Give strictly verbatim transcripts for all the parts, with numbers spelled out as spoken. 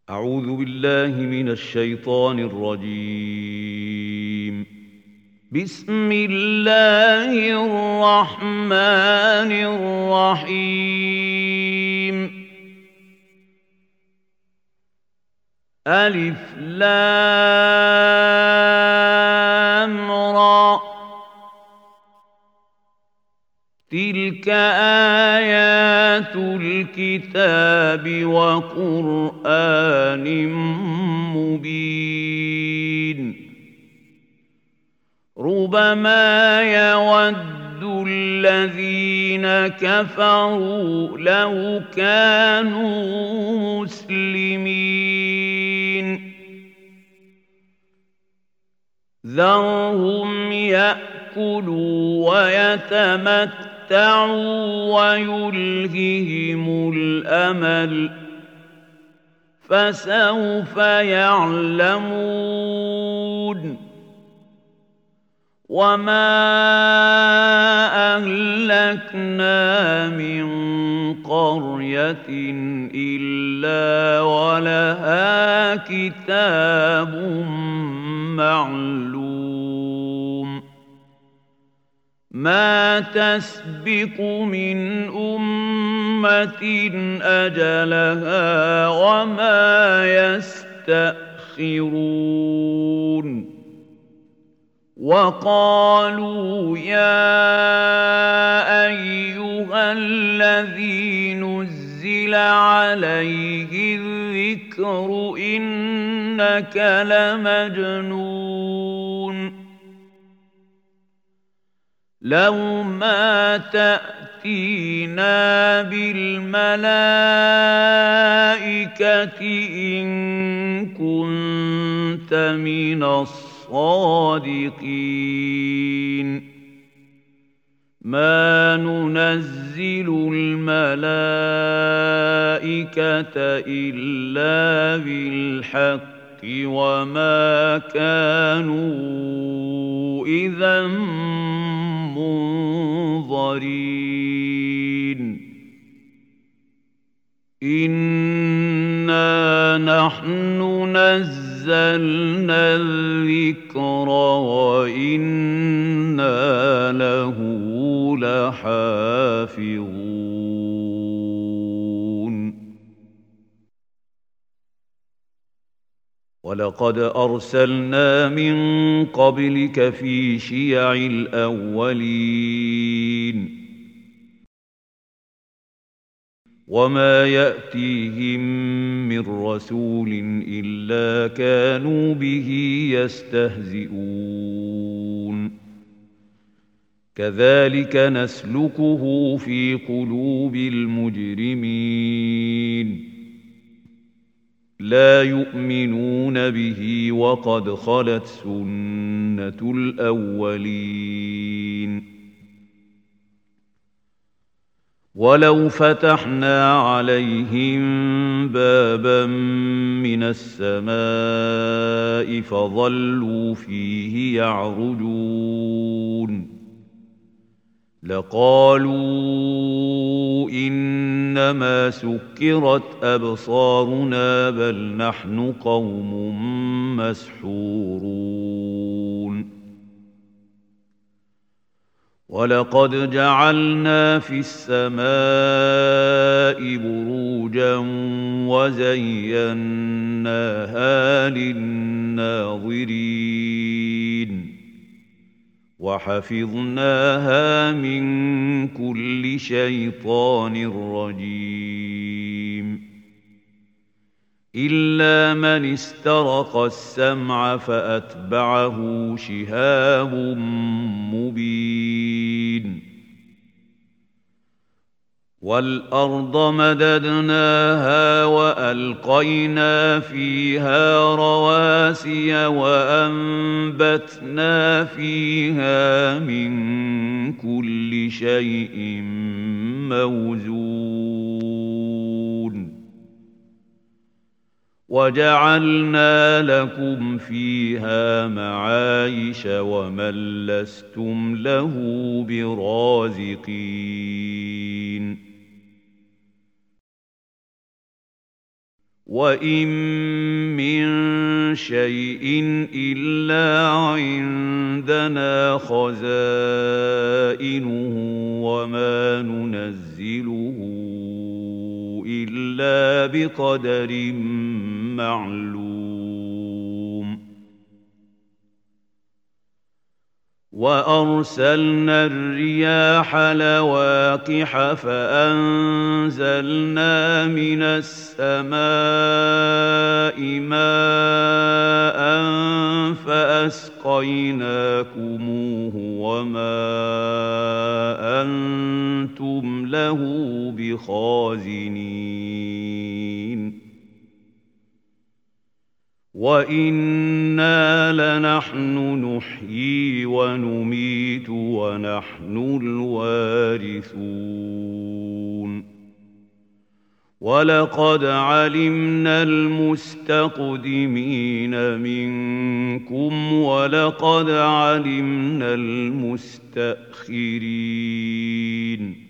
أعوذ بالله من الشيطان الرجيم. بسم الله الرحمن الرحيم. ألف لام را، تلك آيات الكتاب وقرآن مبين. ربما يود الذين كفروا لو كانوا مسلمين. ذرهم يأكلوا ويتمتعوا ويلههم الأمل، فسوف يعلمون. وما أهلكنا من قرية إلا ولها كتاب معلوم. ما تسبق من أمة أجلها وما يستأخرون. وقالوا يا أيها الذي نزل عليه الذكر إنك لمجنون. لو ما تأتينا بالملائكة إن كنت من الصادقين. ما ننزل الملائكة إلا بالحق وما كانوا إذا منظرين. إنا نحن نزلنا الذكر وإنا له لحافظون. ولقد أرسلنا من قبلك في شيع الأولين وما يأتيهم من رسول إلا كانوا به يستهزئون. كذلك نسلكه في قلوب المجرمين. لا يؤمنون به وقد خلت سنة الأولين. ولو فتحنا عليهم بابا من السماء فظلوا فيه يعرجون لقالوا إنما سكرت أبصارنا بل نحن قوم مسحورون. ولقد جعلنا في السماء بروجا وزيناها للناظرين وحفظناها من كل شيطان رجيم. إلا من استرق السمع فأتبعه شهاب مبين. والأرض مددناها وألقينا فيها رواسي وأنبتنا فيها من كل شيء موزون. وجعلنا لكم فيها معايش ومن لستم له برازقين. وَإِن مِّن شَيْءٍ إِلَّا عِندَنَا خَزَائِنُهُ وَمَا نُنَزِّلُهُ إِلَّا بِقَدَرٍ مَّعْلُومٍ وَأَرْسَلْنَا الرِّيَاحَ لَوَاقِحَ فَأَنزَلْنَا مِنَ السَّمَاءِ مَاءً فَأَسْقَيْنَاكُمُوهُ وَمَا أَنتُمْ لَهُ بِخَازِنِينَ وَإِنَّا لَنَحْنُ نُحْيِي وَنُمِيتُ وَنَحْنُ الْوَارِثُونَ وَلَقَدْ عَلِمْنَا الْمُسْتَقْدِمِينَ مِنكُمْ وَلَقَدْ عَلِمْنَا الْمُسْتَأْخِرِينَ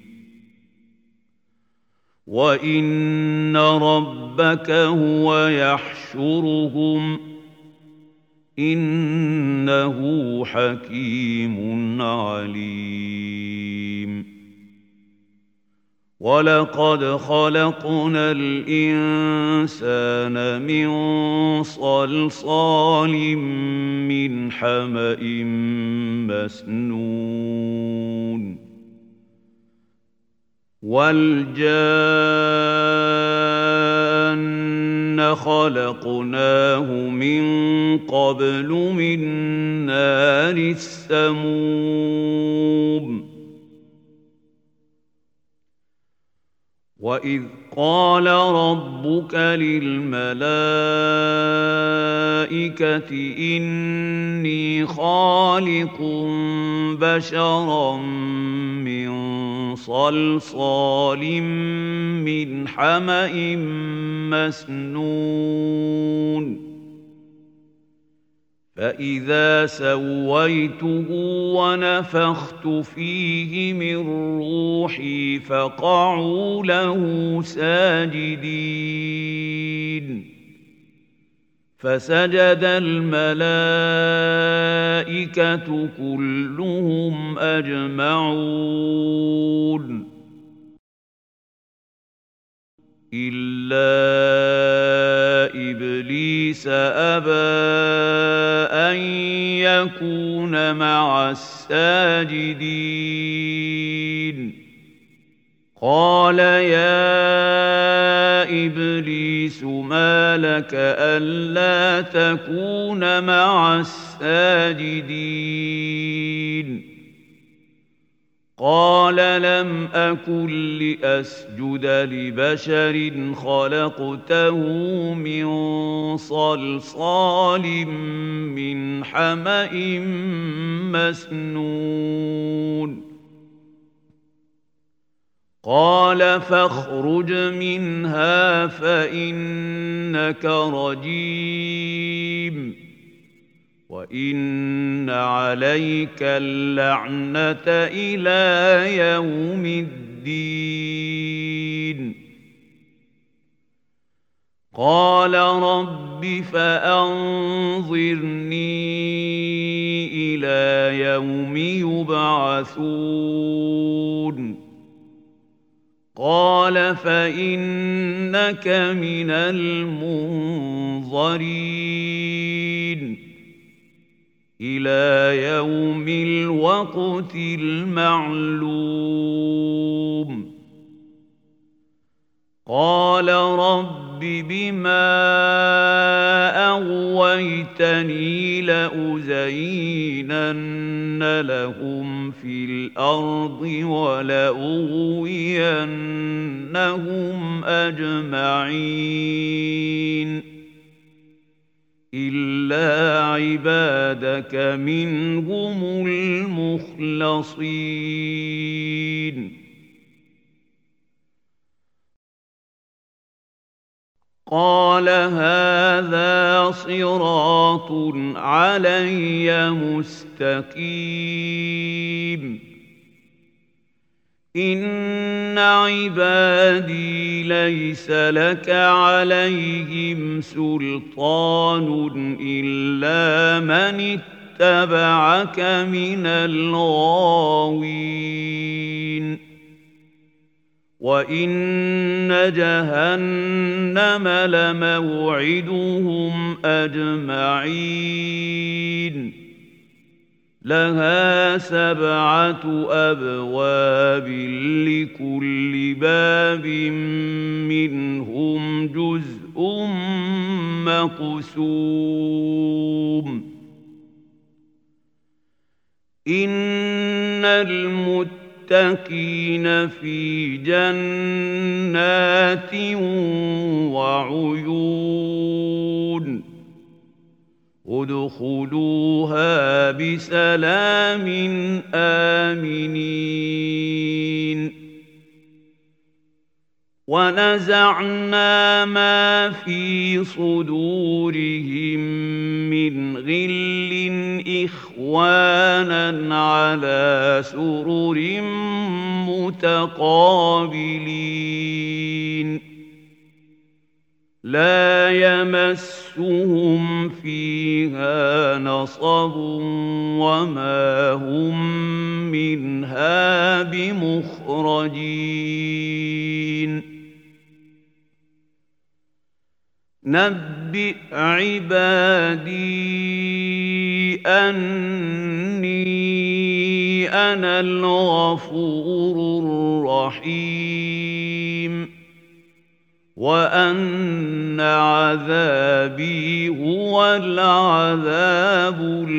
وَإِنَّ رَبَّكَ هُوَ يَحْشُرُهُمْ إِنَّهُ حَكِيمٌ عَلِيمٌ وَلَقَدْ خَلَقْنَا الْإِنسَانَ مِنْ صَلْصَالٍ مِّنْ حَمَإٍ مَّسْنُونٍ وَالْجَانَّ خَلَقْنَاهُ مِن قَبْلُ مِن نَّارِ السَّمُومِ وَإِذْ قَالَ رَبُّكَ لِلْمَلَائِكَةِ إِنِّي خَالِقٌ بَشَرًا مِّن صَلْصَالٍ مِّنْ حَمَإٍ مَّسْنُونٍ فَإِذَا سَوَّيْتُهُ وَنَفَخْتُ فِيهِ مِن رُّوحِي فَقَعُوا لَهُ سَاجِدِينَ فَسَجَدَ الْمَلَائِكَةُ كُلُّهُمْ أَجْمَعُونَ إِلَّا إِبْلِيسَ أَبَىٰ أَن يَكُونَ مَعَ السَّاجِدِينَ قَالَ يَا إِبْلِيسُ مَا لَكَ أَلَّا تَكُونَ مَعَ السَّاجِدِينَ قَالَ لَمْ أَكُن لِّأَسْجُدَ لِبَشَرٍ خَلَقْتَهُ مِن صَلْصَالٍ مِّنْ حَمَإٍ مَّسْنُونٍ قَالَ فَاخْرُجْ مِنْهَا فَإِنَّكَ رَجِيمٌ وَإِنَّ عَلَيْكَ اللَّعْنَةَ إِلَىٰ يَوْمِ الدِّينِ قَالَ رَبِّ فَأَنظِرْنِي إِلَىٰ يَوْمِ يُبْعَثُونَ قَالَ فَإِنَّكَ مِنَ الْمُنظَرِينَ إِلَىٰ يَوْمِ الْوَقْتِ الْمَعْلُومِ قَالَ رَبِّ بِمَا أَغْوَيْتَنِي لَأُزَيِّنَنَّ لَهُمْ فِي الْأَرْضِ وَلَأُغْوِيَنَّهُمْ أَجْمَعِينَ إِلَّا عِبَادَكَ مِنْهُمُ الْمُخْلَصِينَ قَالَ هَٰذَا صِرَاطٌ عَلَيَّ مُسْتَقِيمٌ إن عبادي ليس لك عليهم سلطان إلا من اتبعك من الغاوين وإن جهنم لموعدهم أجمعين لها سبعة أبواب لكل باب منهم جزء مقسوم إن المتقين في جنات وعيون ادخلوها بسلام آمنين ونزعنا ما في صدورهم من غل إخوانا على سرر متقابلين لا يمسهم فيها نصب وما هم منها بمخرجين نبئ عبادي أني أنا الغفور الرحيم وأن عذابي هو العذاب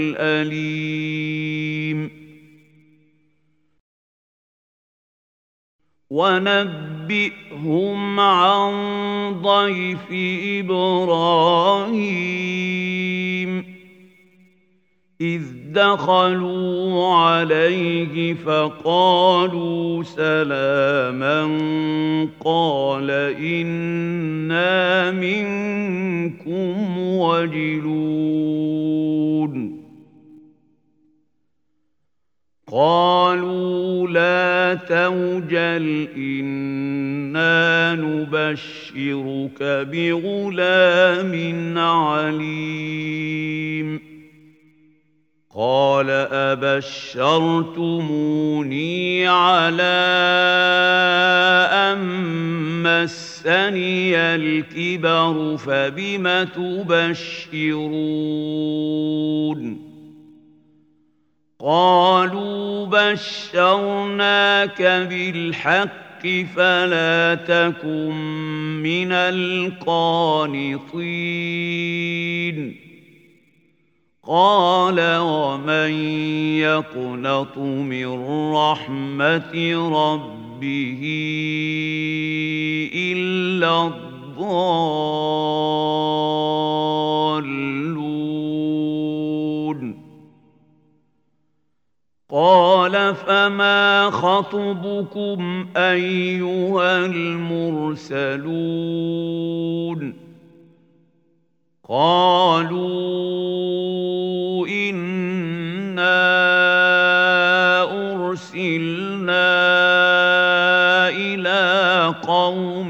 الأليم ونبئهم عن ضيف إبراهيم إذ دخلوا عليه فقالوا سلاما قال إنا منكم وجلون قالوا لا توجل إنا نبشرك بغلام عليم قال أبشرتموني على أن مسني الكبر فبم تبشرون قالوا بشرناك بالحق فلا تكن من القانطين قال ومن يقنط من رحمة ربه إلا الضالون قال فما خطبكم أيها المرسلون قالوا إنا أرسلنا إلى قوم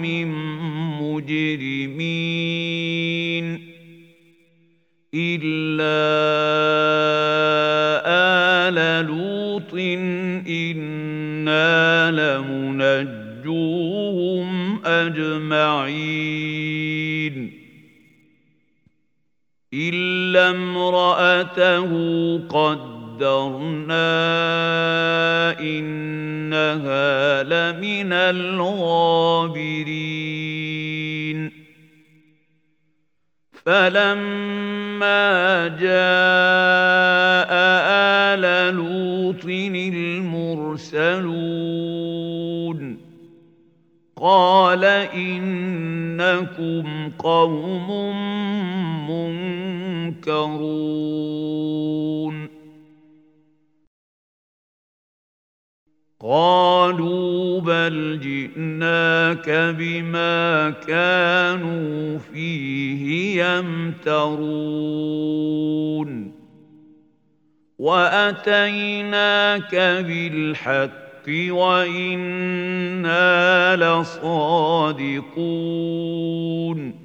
مجرمين إلا آل لوط إنا لمنجوهم أجمعين إلا امرأته قدرنا إنها لمن الغابرين فلما جاء آل لوط المرسلون قال إنكم قوم منكرون قالوا بل جئناك بما كانوا فيه يمترون وأتيناك بالحق وإنا لصادقون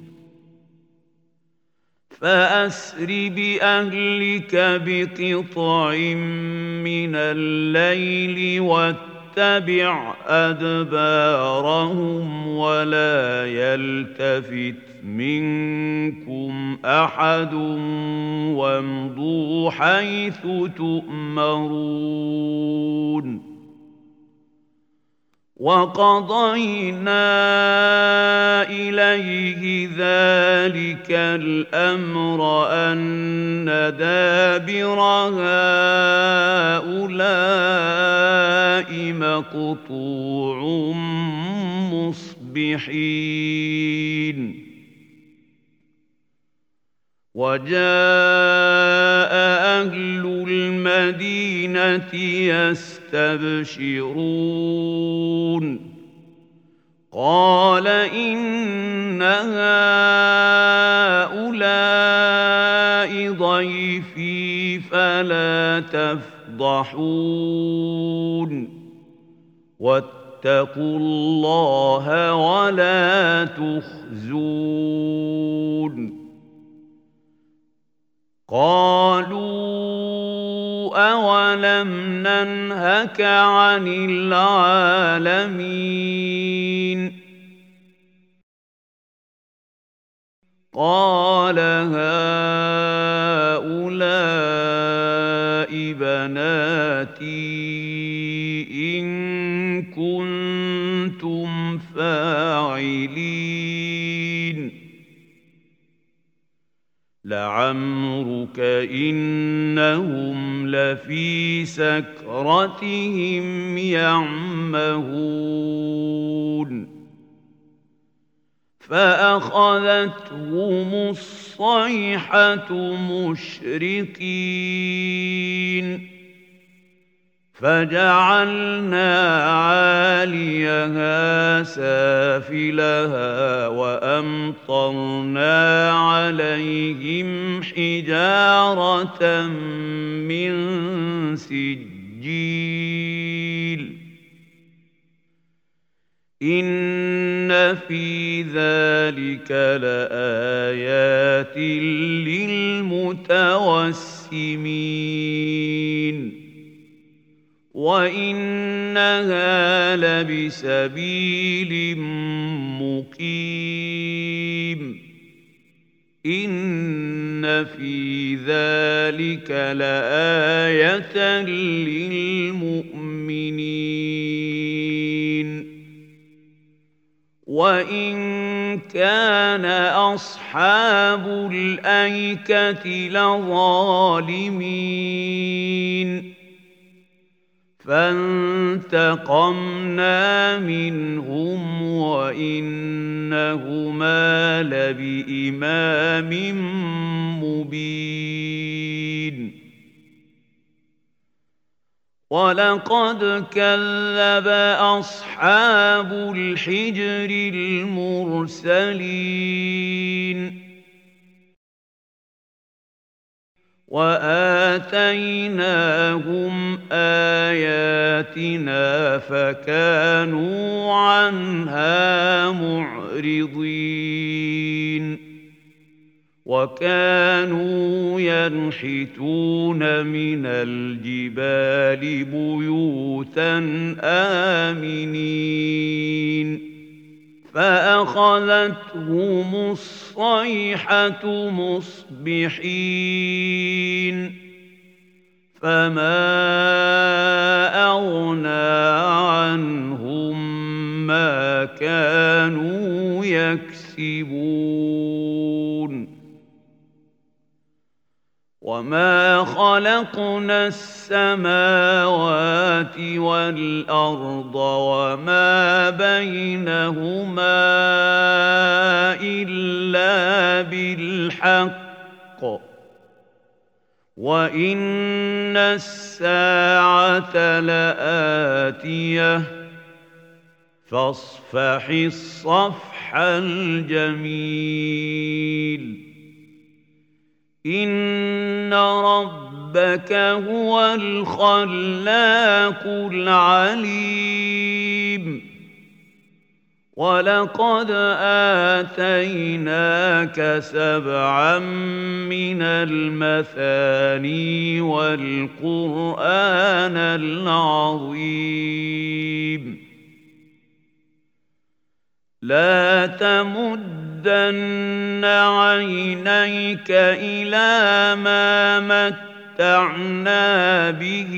فأسر بأهلك بقطع من الليل واتبع أدبارهم ولا يلتفت منكم أحد وامضوا حيث تؤمرون وقضينا إليه ذلك الأمر أن دابر هؤلاء مقطوع مصبحين وجاء أهل المدينة يستبشرون قال إن هؤلاء ضيفي فلا تفضحون واتقوا الله ولا تخزون قالوا أولم ننهك عن العالمين قال هؤلاء بناتي إن كنتم فاعلين لعمرك إنهم لفي سكرتهم يعمهون فأخذتهم الصيحة مشرقين فجعلنا عاليها سافلها وأمطرنا عليهم حجارة من سجيل إن في ذلك لآيات للمتوسمين وإنها لبسبيل مقيم إن في ذلك لآية للمؤمنين وإن كان أصحاب الأيكة لظالمين فانتقمنا منهم وإنهما لبإمام مبين ولقد كذب أصحاب الحجر المرسلين وآتيناهم آياتنا فكانوا عنها معرضين وكانوا ينحتون من الجبال بيوتا آمنين فأخذتهم الصيحة مصبحين فما أغنى عنهم ما كانوا يكسبون وما خلقنا السماوات والأرض وما بينهما إلا بالحق وإن الساعة لآتية فاصفح الصفح الجميل إن رب ربك هو الخلاق العليم ولقد آتيناك سبعا من المثاني والقرآن العظيم لا تمدن عينيك إلى ما متعنا به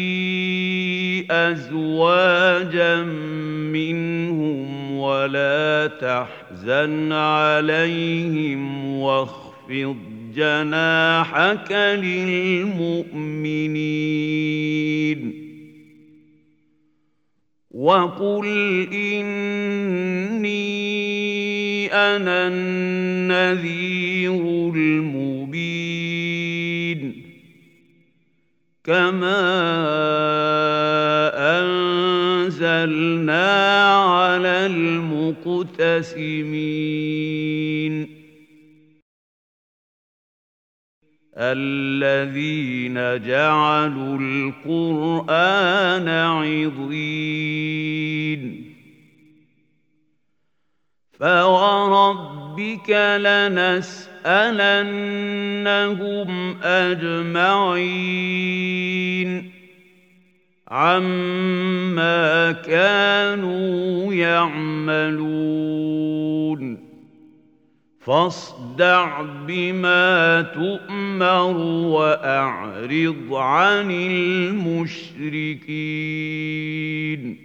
أزواجا منهم ولا تحزن عليهم واخفض جناحك للمؤمنين وقل إني أنا النذير المبين كما أنزلنا على المقتسمين الذين جعلوا القرآن عضين فوربك لنسألنهم أجمعين عما كانوا يعملون فاصدع بما تؤمر وأعرض عن المشركين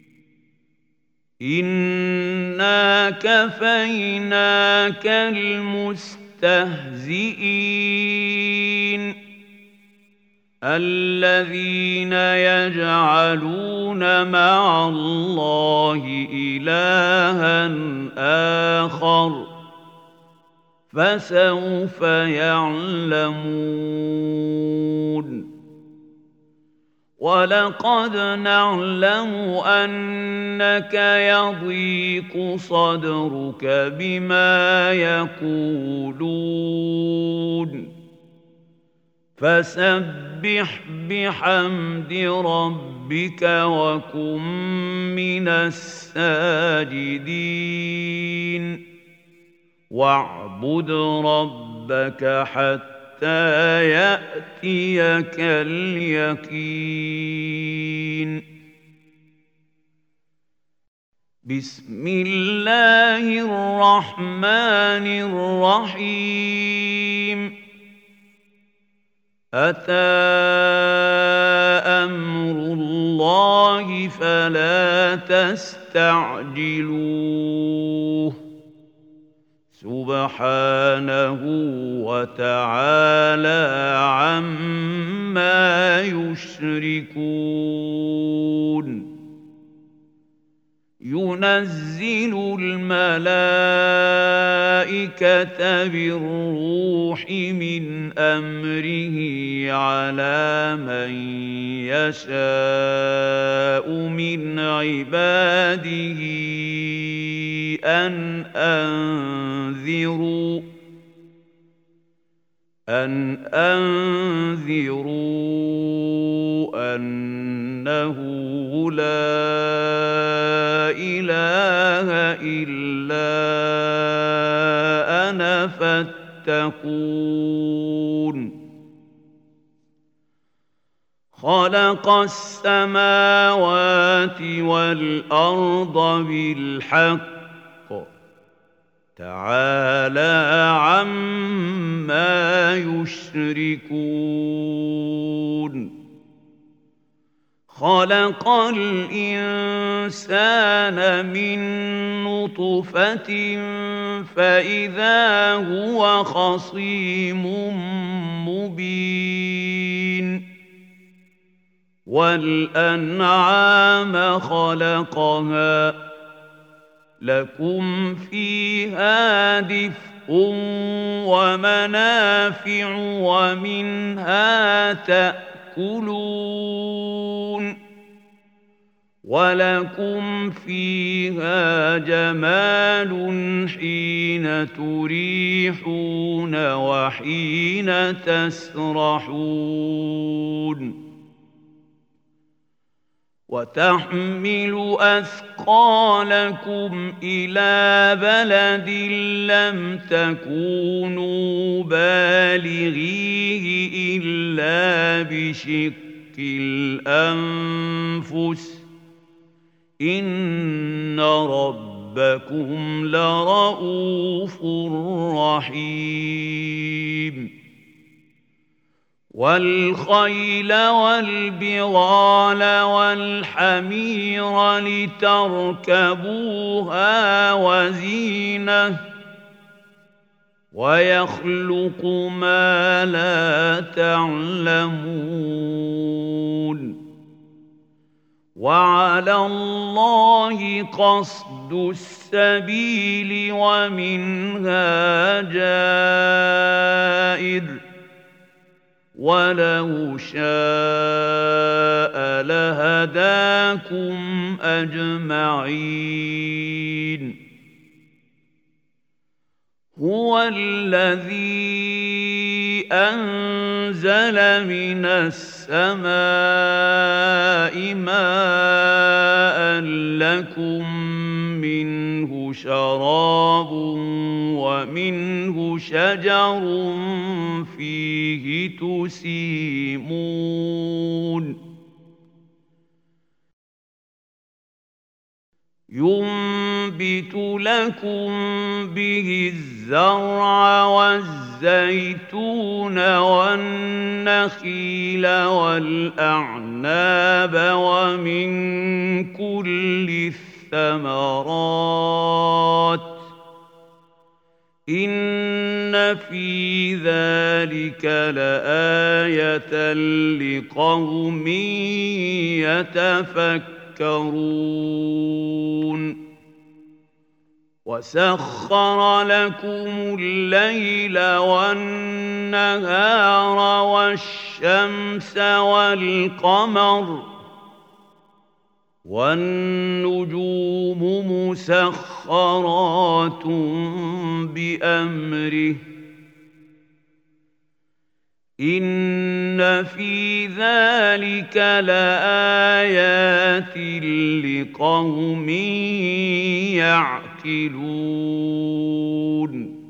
إنا كفيناك المستهزئين الذين يجعلون مع الله إلها آخر فسوف يعلمون ولقد نعلم أنك يضيق صدرك بما يقولون فسبح بحمد ربك وكن من الساجدين واعبد ربك حتى يأتيك اليقين بسم الله الرحمن الرحيم أتى أمر الله فلا تستعجلوه سبحانه وتعالى عما يشركون ينزل الملائكة بالروح من أمره على من يشاء من عباده أن أنذروا أن أنذروا أنه لا إله إلا أنا فاتقون خلق السماوات والأرض بالحق تعالى عما يشركون خلق الإنسان من نطفة فإذا هو خصيم مبين والأنعام خلقها لكم فيها دفء ومنافع ومنها تأكلون وَلَكُمْ فِيهَا جَمَالٌ حِينَ تُرِيحُونَ وَحِينَ تَسْرَحُونَ وَتَحْمِلُ أَثْقَالَكُمْ إِلَىٰ بَلَدٍ لَّمْ تَكُونُوا بَالِغِيهِ إِلَّا بِشِقِّ الْأَنفُسِ ۚ إِنَّ رَبَّكُمْ لَرَءُوفٌ رَّحِيمٌ وَالْخَيْلَ وَالْبِغَالَ وَالْحَمِيرَ لِتَرْكَبُوهَا وَزِينَةً ۚ وَيَخْلُقُ مَا لَا تَعْلَمُونَ وَعَلَى اللَّهِ قَصْدُ السَّبِيلِ وَمِنْهَا جَائِرٌ ۚ وَلَوْ شَاءَ لَهَدَاكُمْ أَجْمَعِينَ هُوَ الَّذِي أَنزَلَ مِنَ السَّمَاءِ مَاءً لَّكُم مِّنْهُ شَرَابٌ وَمِنْهُ شَجَرٌ فِيهِ تُسِيمُونَ يُنبِتُ لَكُم بِهِ الزَّرْعَ وَالزَّيْتُونَ وَالنَّخِيلَ وَالْأَعْنَابَ وَمِن كُلِّ الثَّمَرَاتِ ۗ إِنَّ فِي ذَلِكَ لَآيَةً لِّقَوْمٍ يَتَفَكَّرُونَ وَسَخَّرَ لَكُمُ اللَّيْلَ وَالنَّهَارَ وَالشَّمْسَ وَالْقَمَرَ ۖ وَالنُّجُومُ مُسَخَّرَاتٌ بِأَمْرِهِ ۗ إِنَّ فِي ذَلِكَ لَآيَاتٍ لِّقَوْمٍ يَعْقِلُونَ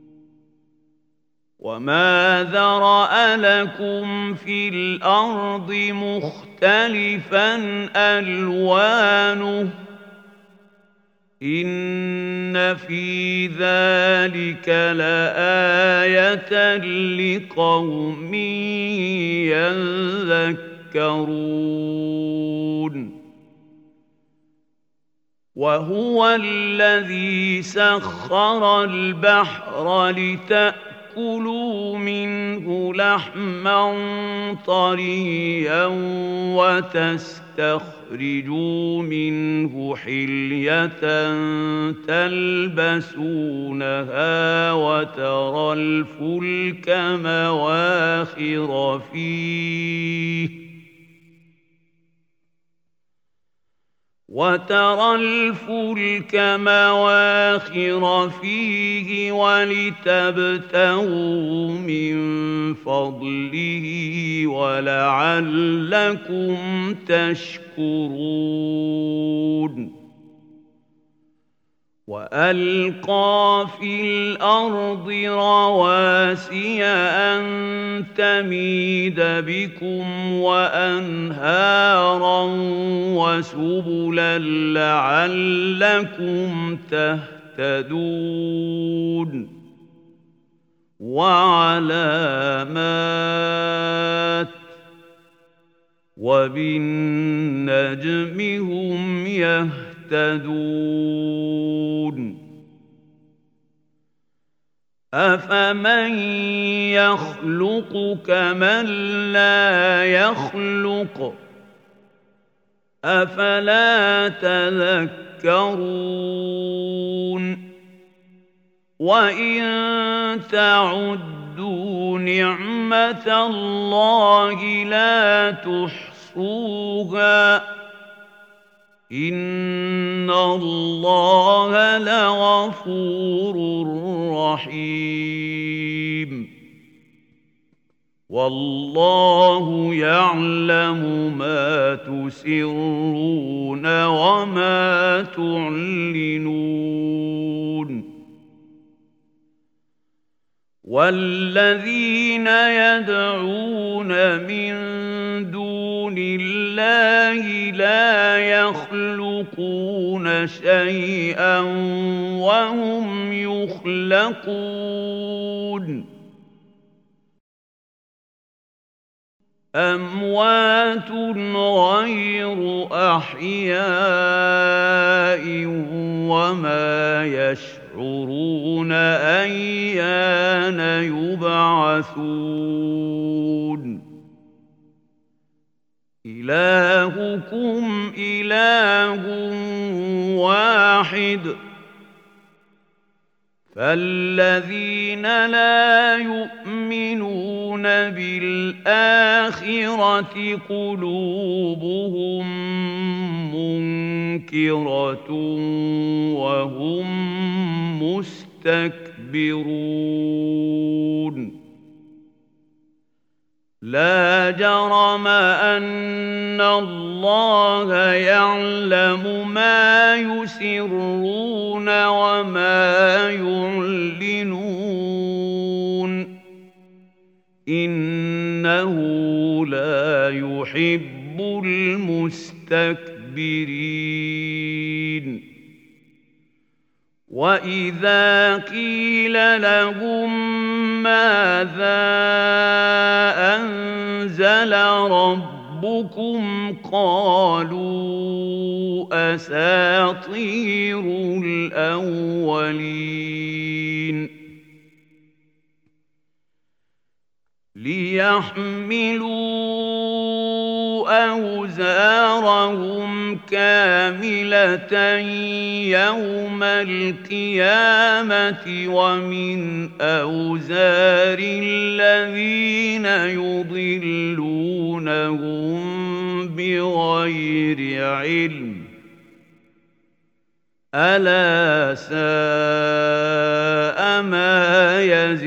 وَمَا ذَرَأَ لَكُمْ فِي الْأَرْضِ مُخْتَلِفًا أَلْوَانُهُ ۗ إِنَّ فِي ذَلِكَ لَآيَةً لِّقَوْمٍ يَذَّكَّرُونَ وَهُوَ الَّذِي سَخَّرَ الْبَحْرَ لِتَأْكُلُوا مِنْهُ لَحْمًا طَرِيًّا وَتَسْتَخْرِجُوا مِنْهُ حِلْيَةً تَلْبَسُونَهَا وَتَرَى الْفُلْكَ مَوَاخِرَ فِيهِ وَتَرَى الْفُلْكَ مَوَاخِرَ فِيهِ وَلِتَبْتَغُوا مِن فَضْلِهِ وَلَعَلَّكُمْ تَشْكُرُونَ وَأَلْقَىٰ فِي الْأَرْضِ رَوَاسِيَ أَن تَمِيدَ بِكُمْ وَأَنْهَارًا وَسُبُلًا لَّعَلَّكُمْ تَهْتَدُونَ وَعَلَامَاتٍ ۚ وَبِالنَّجْمِ هُمْ يَهْتَدُونَ أَفَمَن يَخْلُقُ كَمَن لَّا يَخْلُقُ ۗ أَفَلَا تَذَكَّرُونَ وَإِن تَعُدُّوا نِعْمَةَ اللَّهِ لَا تُحْصُوهَا إن الله لغفور رحيم والله يعلم ما تسرون وما تعلنون والذين يدعون من دون الله لا يخلقون شيئا وهم يخلقون أموات غير أحياء وما يشعرون أيان يبعثون إلهكم إله واحد فالذين لا يؤمنون بالآخرة قلوبهم منكرة وهم مستكبرون لا جرم أن الله يعلم ما يسرون وما يعلنون إنه لا يحب المستكبرين وإذا قيل لهم ماذا أنزل ربكم قالوا أساطير الأولين ليحملوا أوزارهم كاملة يوم القيامة ومن أوزار الذين يضلونهم بغير علم ألا ساء ما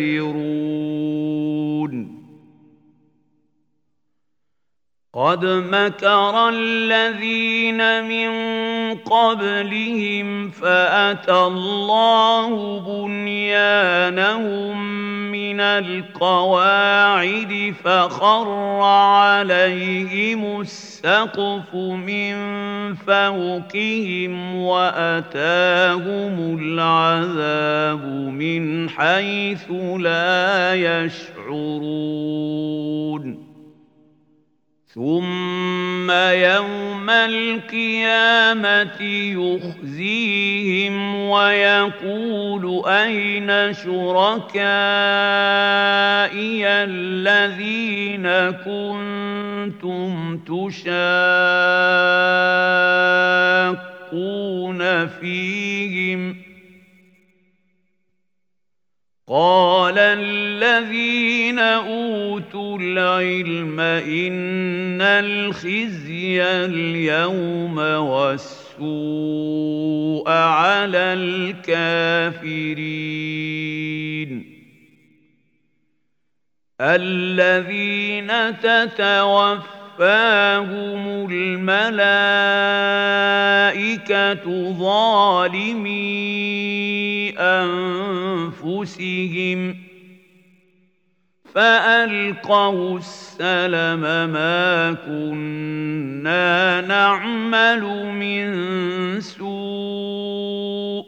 يزرون قد مكر الذين من قبلهم فأتى الله بنيانهم من القواعد فخر عليهم السقف من فوقهم وأتاهم العذاب من حيث لا يشعرون ثم يوم القيامة يخزيهم ويقول أين شركائي الذين كنتم تشاقون فيهم قال الذين أوتوا العلم إن الخزي اليوم والسوء على الكافرين الذين تتوفاهم الملائكة ظالمي أنفسهم فألقوا السلم ما كنا نعمل من سوء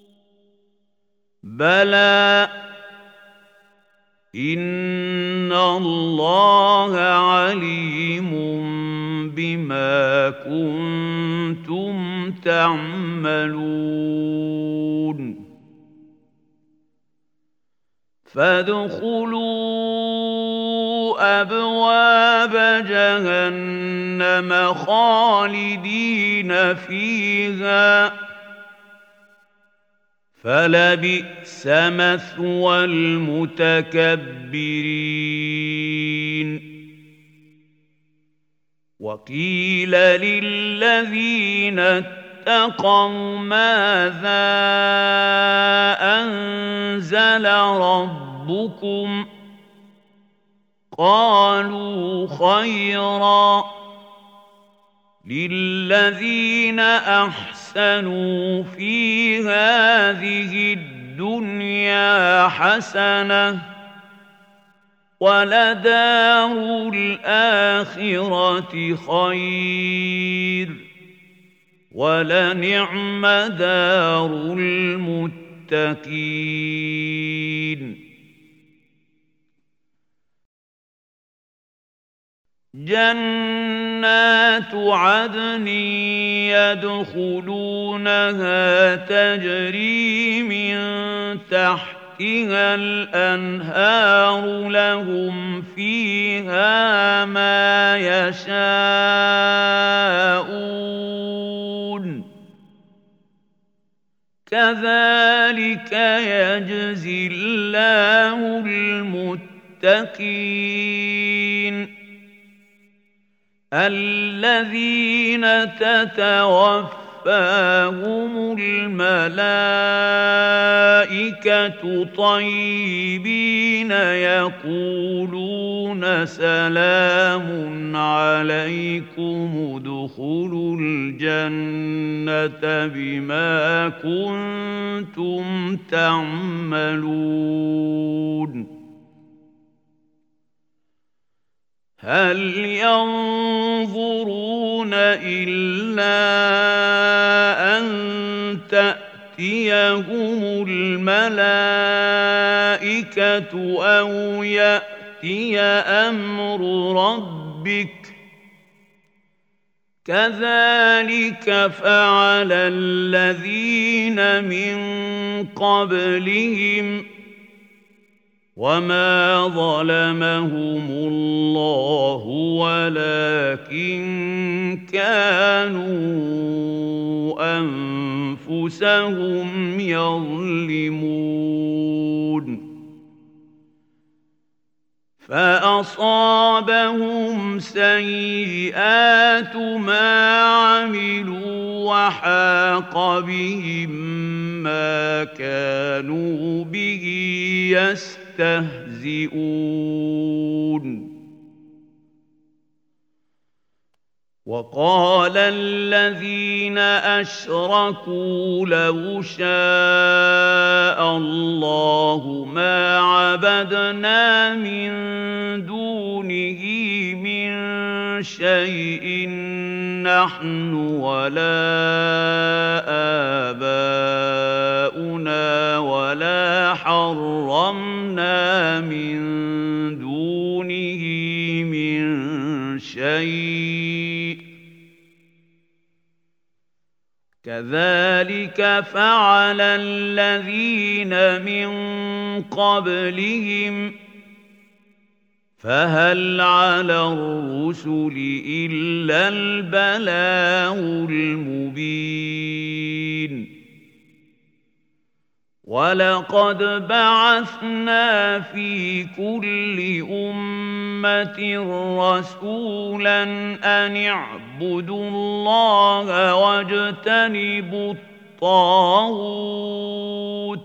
بلى إن الله عليم بما كنتم تعملون فادخلوا أبواب جهنم خالدين فيها فلبئس مثوى المتكبرين وقيل للذين اتقوا ماذا أنزل ربكم قالوا خيرا للذين أحسنوا في هذه الدنيا حسنة ولدار الآخرة خير ولنعم دار المتقين جنات عدن يدخلونها تجري من تحتها الأنهار لهم فيها ما يشاءون كذلك يجزي الله المتقين الذين تتوفاهم الملائكة طيبين يقولون سلام عليكم ادخلوا الجنة بما كنتم تعملون هل ينظرون إلا أن تأتيهم الملائكة أو يأتي أمر ربك كذلك فعل الذين من قبلهم وما ظلمهم الله ولكن كانوا أنفسهم يظلمون فأصابهم سيئات ما عملوا وحاق بهم ما كانوا به يستهزئون وقال الذين أشركوا لو شاء الله ما عبدنا من دونه من شيء نحن ولا آباؤنا ولا حرمنا من دونه من شيء كذلك فعل الذين من قبلهم فهل على الرسل إلا البلاغ المبين ولقد بعثنا في كل أمة رسولا أن اعبدوا الله واجتنبوا الطاغوت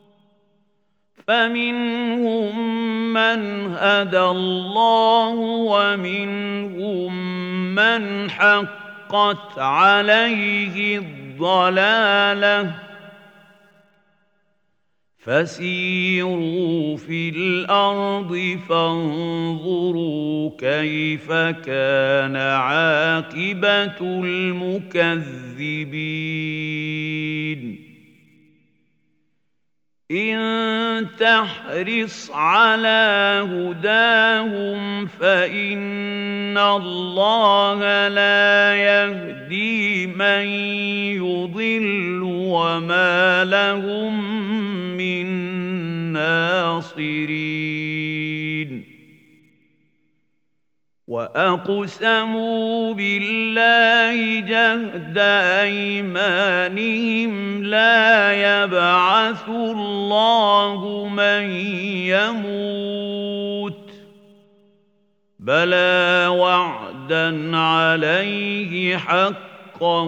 فمنهم من هدى الله ومنهم من حقت عليه الضلالة فسيروا في الأرض فانظروا كيف كان عاقبة المكذبين إن تحرص على هداهم فإن الله لا يهدي من يضل وما لهم من ناصرين وأقسموا بالله جهد أيمانهم لا يبعث الله من يموت بلى وعد وعدا عليه حقا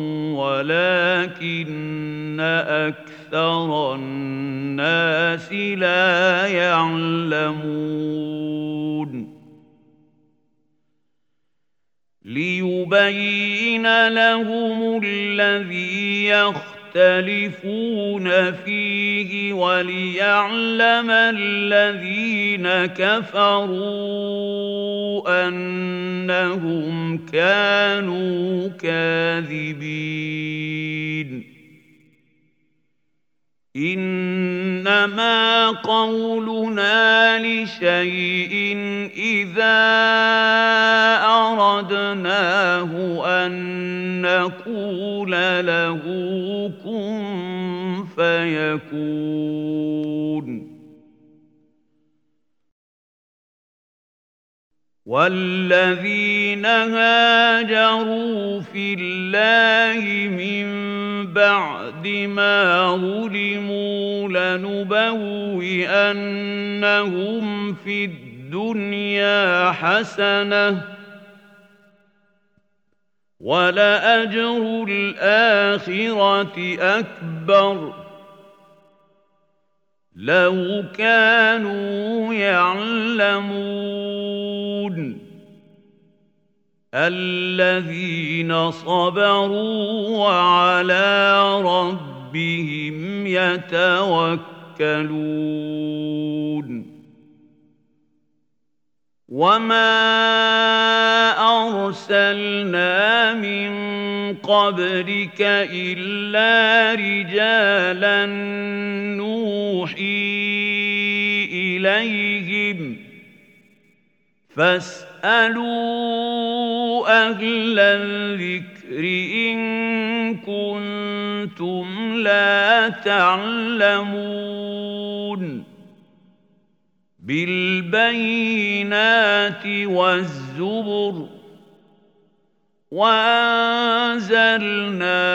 ولكن أكثر الناس لا يعلمون ليبين لهم الذي يختلفون فيه وليعلم الذين كفروا أنهم كانوا كاذبين إنما قولنا لشيء إذا أردناه أن نقول له كن فيكون والذين هاجروا في الله من بعد ما ظلموا لنبوئنهم في الدنيا حسنة ولأجر الآخرة أكبر لو كانوا يعلمون الذين صبروا وعلى ربهم يتوكلون وما أرسلنا من قبلك إلا رجالا نوحي إليهم فاسألوا أهل الذكر إن كنتم لا تعلمون بالبينات والزبر وأنزلنا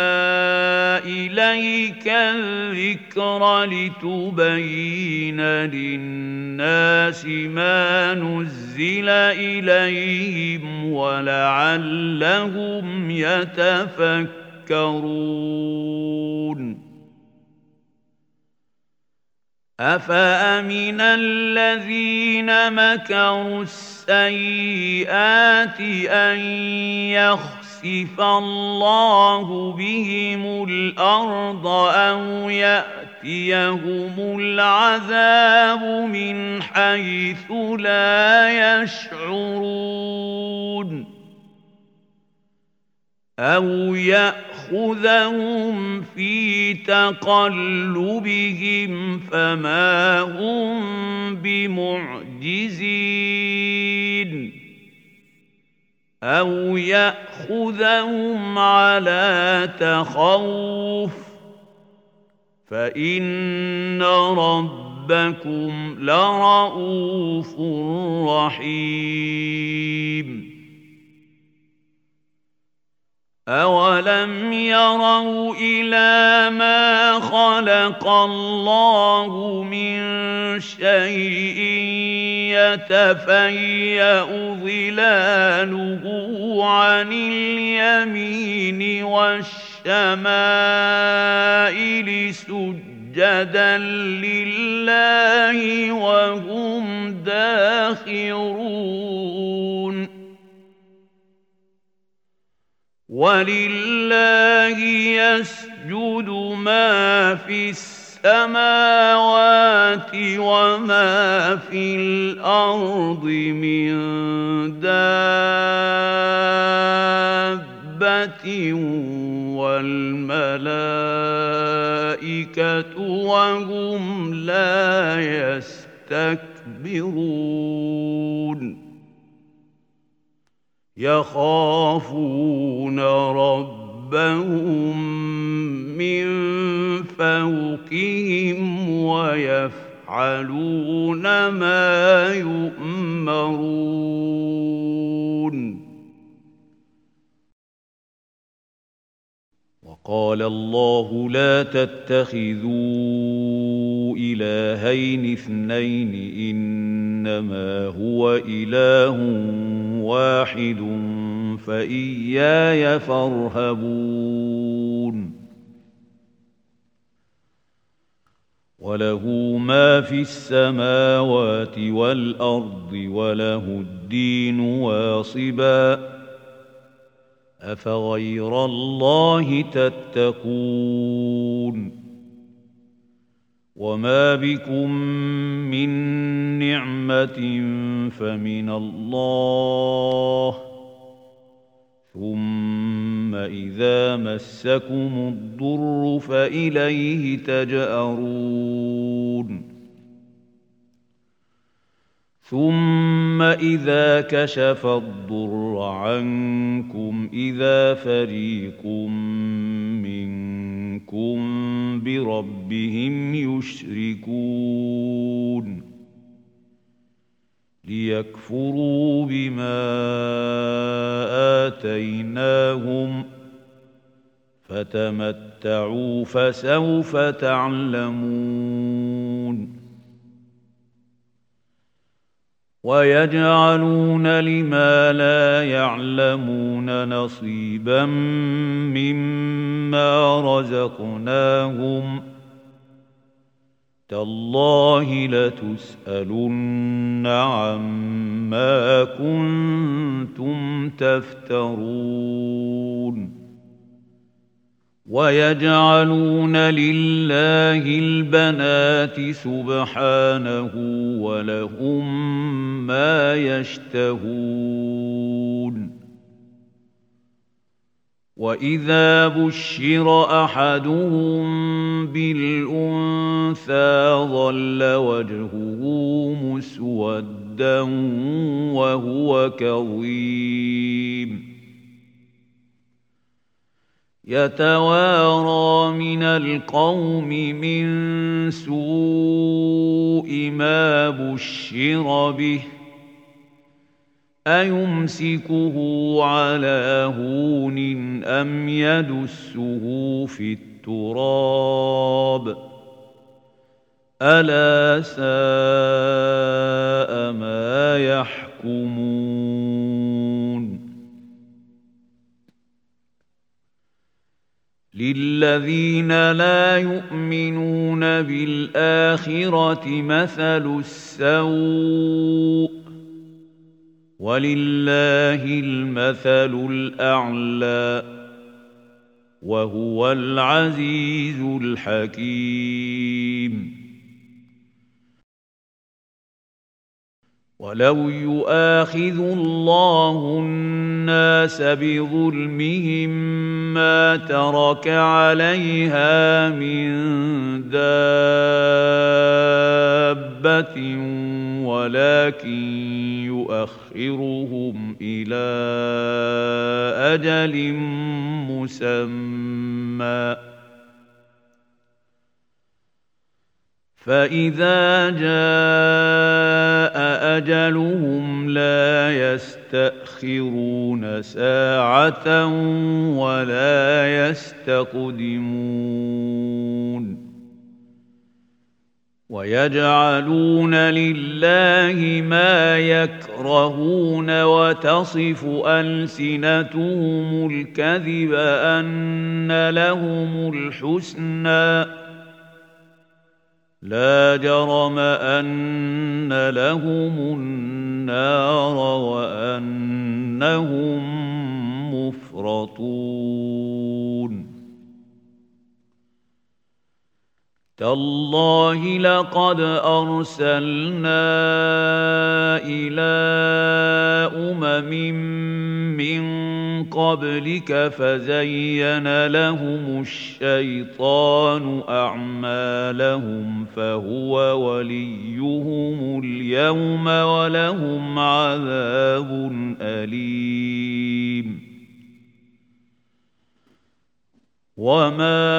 إليك الذكر لتبين للناس ما نزل إليهم ولعلهم يتفكرون أفأمن الذين مكروا السيئات أن يخسف الله بهم الأرض أو يأتيهم العذاب من حيث لا يشعرون أو يأخذهم في تقلبهم فما هم بمعجزين أو يأخذهم على تخوف فإن ربكم لرؤوف رحيم أولم يروا إلى ما خلق الله من شيء يتفيأ ظلاله عن اليمين والشمائل سجدا لله وهم داخرون ولله يسجد ما في السماوات وما في الأرض من دابة والملائكة وهم لا يستكبرون يخافون ربهم من فوقهم ويفعلون ما يؤمرون وقال الله لا تتخذوا إلهين اثنين إنما هو إله واحد فإياي فارهبون وله ما في السماوات والأرض وله الدين واصبا أفغير الله تتقون وما بكم من نعمة فمن الله ثم إذا مسكم الضر فإليه تجأرون ثم إذا كشف الضر عنكم إذا فريق منكم بربهم يشركون ليكفروا بما آتيناهم فتمتعوا فسوف تعلمون ويجعلون لما لا يعلمون نصيبا مما رزقناهم تالله لتسألن عما كنتم تفترون ويجعلون لله البنات سبحانه ولهم ما يشتهون وإذا بشر أحدهم بالأنثى ظل وجهه مسودا وهو كظيم يتوارى من القوم من سوء ما بشر به أيمسكه على هون أم يدسه في التراب ألا ساء ما يحكمون للذين لا يؤمنون بالآخرة مثل السوء ولله المثل الأعلى وهو العزيز الحكيم ولو يؤاخذ الله الناس بظلمهم ما ترك عليها من دابة ولكن يؤخرهم إلى أجل مسمى فإذا جاء أجلهم لا يستأخرون ساعة ولا يستقدمون ويجعلون لله ما يكرهون وتصف ألسنتهم الكذب أن لهم الحسنى لا جرم أن لهم النار وأنهم مفرطون تالله لقد أرسلنا إلى أمم من قبلك فزين لهم الشيطان أعمالهم فهو وليهم اليوم ولهم عذاب أليم وما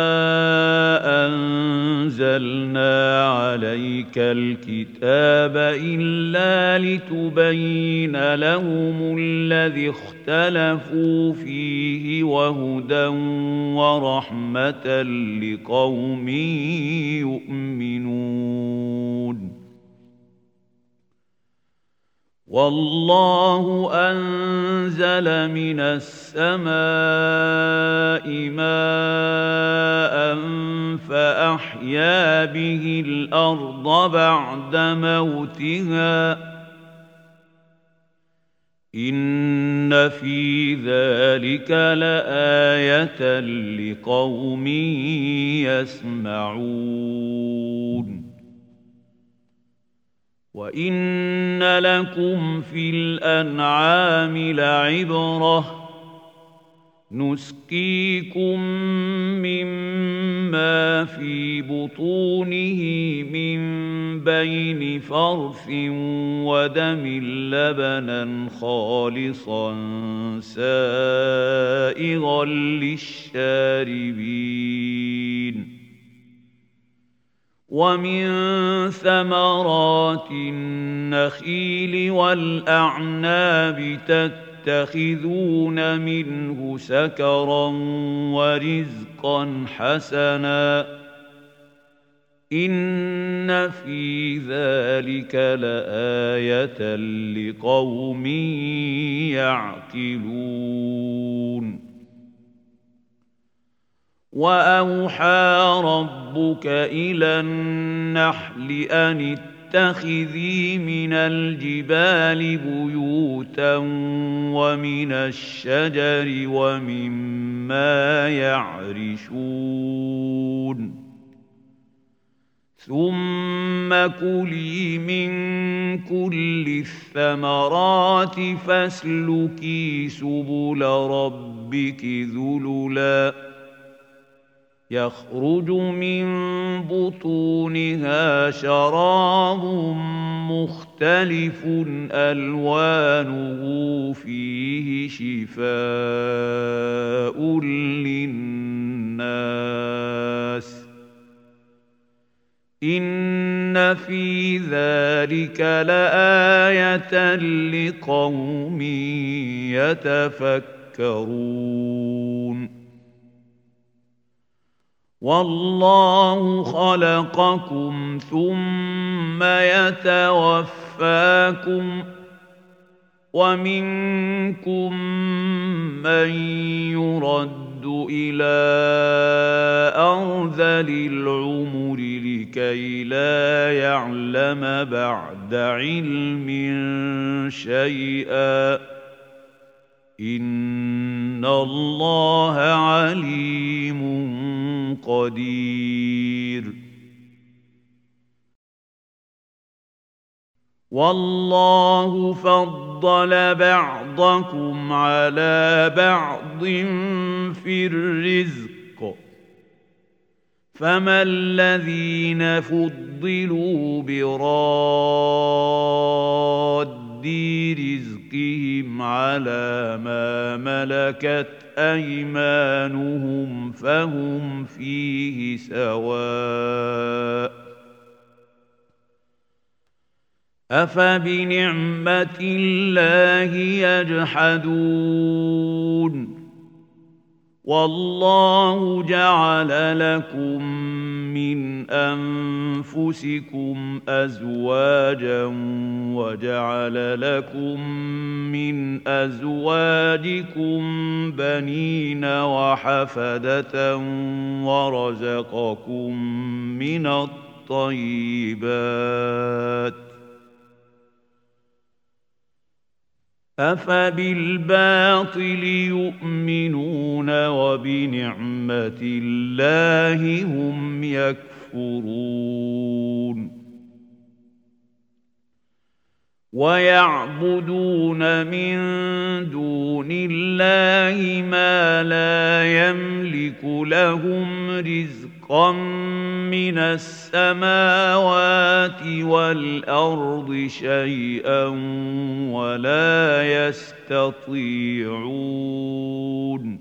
أنزلنا عليك الكتاب إلا لتبين لهم الذي اختلفوا فيه وهدى ورحمة لقوم يؤمنون والله أنزل من السماء ماء فأحيا به الأرض بعد موتها إن في ذلك لآية لقوم يسمعون وإن لكم في الأنعام لعبرة نسقيكم مما في بطونه من بين فرث ودم لبنا خالصا سائغا للشاربين ومن ثمرات النخيل والأعناب تتخذون منه سكرا ورزقا حسنا إن في ذلك لآية لقوم يعقلون وأوحى ربك إلى النحل أن اتخذي من الجبال بيوتا ومن الشجر ومما يعرشون ثم كلي من كل الثمرات فاسلكي سبل ربك ذللا يخرج من بطونها شراب مختلف ألوانه فيه شفاء للناس إن في ذلك لآية لقوم يتفكرون والله خلقكم ثم يتوفاكم ومنكم من يرد إلى أرذل العمر لكي لا يعلم بعد علم شيئا إن الله عليم قدير والله فضل بعضكم على بعض في الرزق فما الذين فضلوا براد رزقهم على ما ملكت أيمانهم فهم فيه سواء أفبنعمة الله يجحدون والله جعل لكم من أنفسكم أزواجا وجعل لكم من أزواجكم بنين وحفدة ورزقكم من الطيبات أفبالباطل يؤمنون وبنعمة الله هم يكفرون ويعبدون من دون الله ما لا يملك لهم رزقا من السماوات والأرض شيئا ولا يستطيعون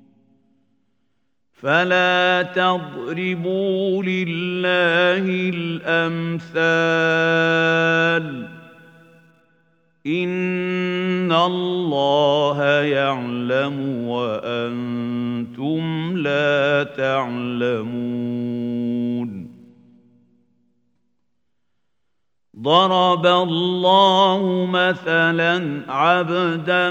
فلا تضربوا لله الأمثال إن الله يعلم وأنتم لا تعلمون ضرب الله مثلا عبدا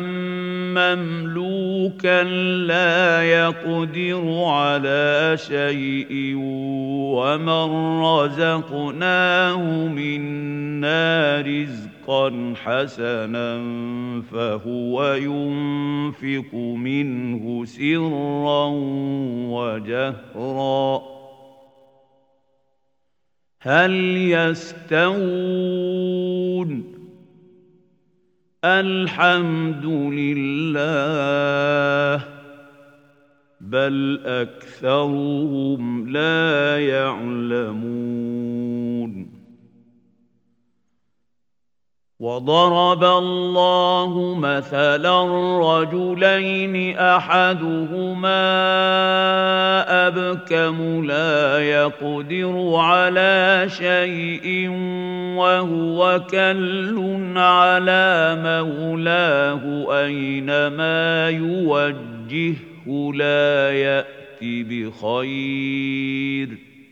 مملوكا لا يقدر على شيء ومن رزقناه منا رزقا حسنا فهو ينفق منه سرا وجهرا هل يستوون الحمد لله بل أكثرهم لا يعلمون وضرب الله مثلا رجلين أحدهما أبكم لا يقدر على شيء وهو كل على مولاه أينما يوجهه لا يأتي بخير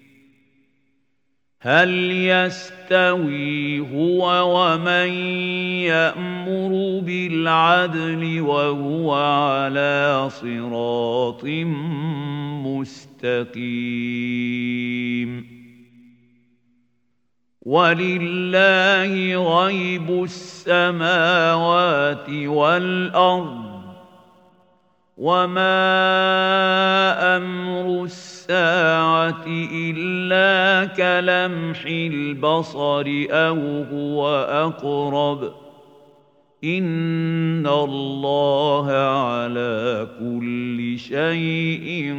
هل يستوي هو ومن يأمر بالعدل وهو على صراط مستقيم ولله غيب السماوات والأرض وما أمر الساعة إلا كلمح البصر أو هو أقرب إن الله على كل شيء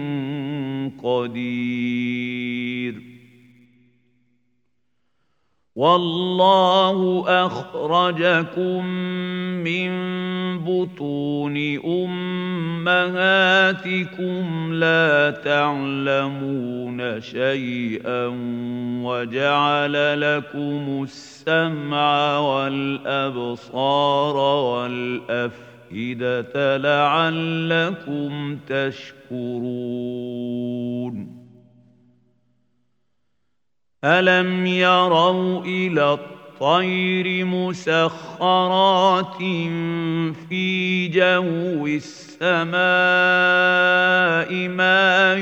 قدير والله أخرجكم من بطون أمهاتكم لا تعلمون شيئا وجعل لكم السمع والأبصار والأفئدة لعلكم تشكرون ألم يروا إلى الطير مسخرات في جو السماء ما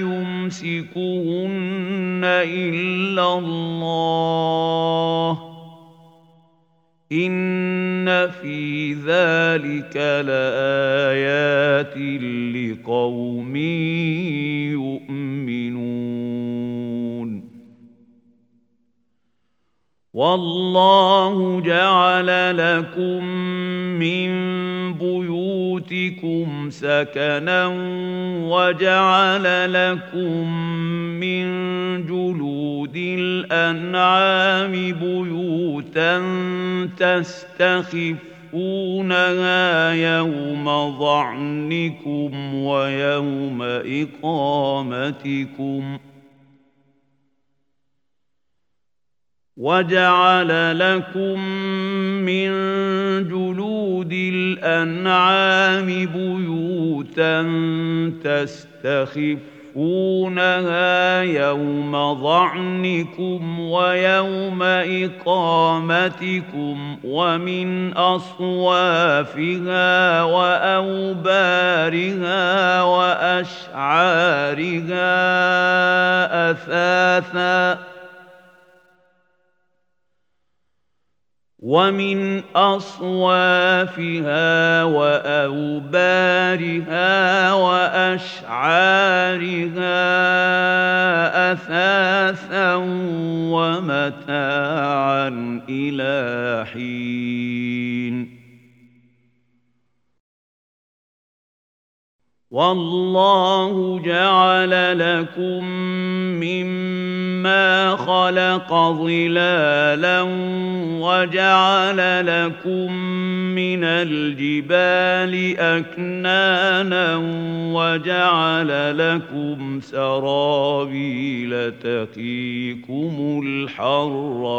يمسكهن إلا الله إن في ذلك لآيات لقوم يؤمنون والله جعل لكم من بيوتكم سكنا وجعل لكم من جلود الأنعام بيوتا تستخفونها يوم ظعنكم ويوم إقامتكم وجعل لكم من جلود الأنعام بيوتا تستخفونها يوم ظعنكم ويوم إقامتكم ومن أصوافها وأوبارها وأشعارها أثاثا ومن أصوافها وأوبارها وأشعارها أثاثا ومتاعا إلى حين والله جعل لكم مما خلق ظلالا وجعل لكم من الجبال أكنانا وجعل لكم سرابيل تقيكم الحر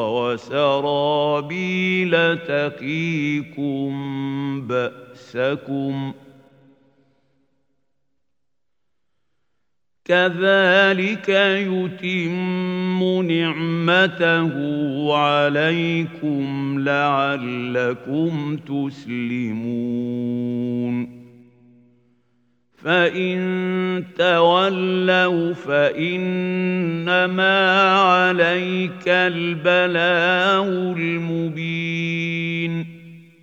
وسرابيل تقيكم بأسكم كذلك يتم نعمته عليكم لعلكم تسلمون فإن تولوا فإنما عليك البلاغ المبين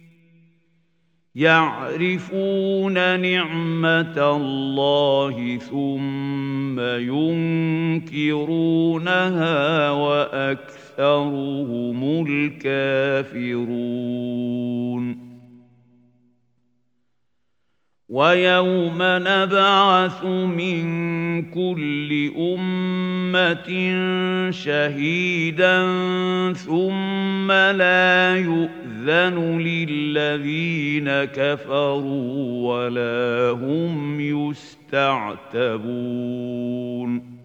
يعرفون نعمة الله ثم ينكرونها وأكثرهم الكافرون ويوم نبعث من كل أمة شهيدا ثم لا يؤذن للذين كفروا ولا هم يستعتبون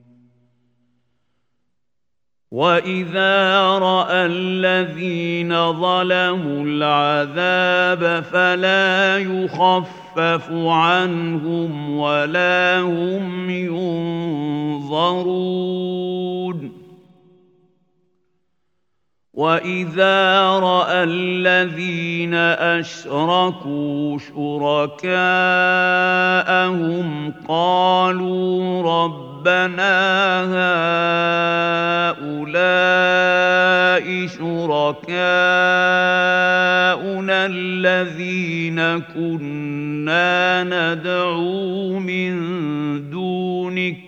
وإذا رأى الذين ظلموا العذاب فلا يخفف عنهم ولا هم ينظرون وإذا رأى الذين أشركوا شركاءهم قالوا ربنا هؤلاء شركاؤنا الذين كنا ندعو من دونك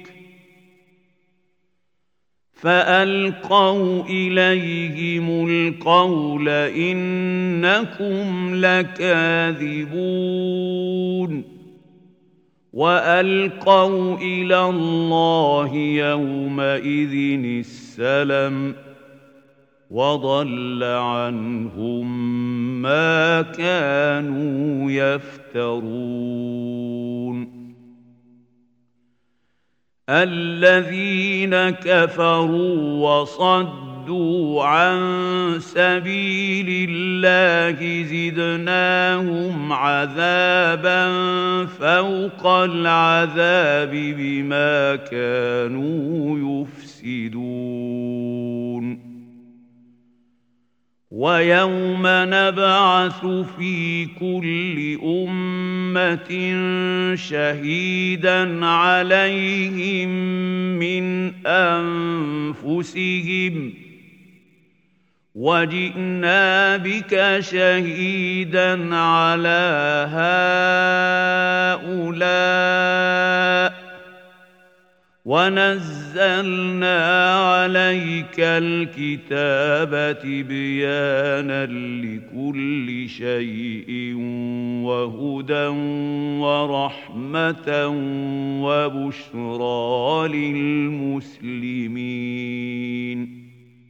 فألقوا إليهم القول إنكم لكاذبون وألقوا إلى الله يومئذ السلم وضل عنهم ما كانوا يفترون الذين كفروا وصدوا عن سبيل الله زدناهم عذابا فوق العذاب بما كانوا يفسدون ويوم نبعث في كل أمة شهيدا عليهم من أنفسهم وجئنا بك شهيدا على هؤلاء ونزلنا عليك الكتاب تبيانا لكل شيء وهدى ورحمة وبشرى للمسلمين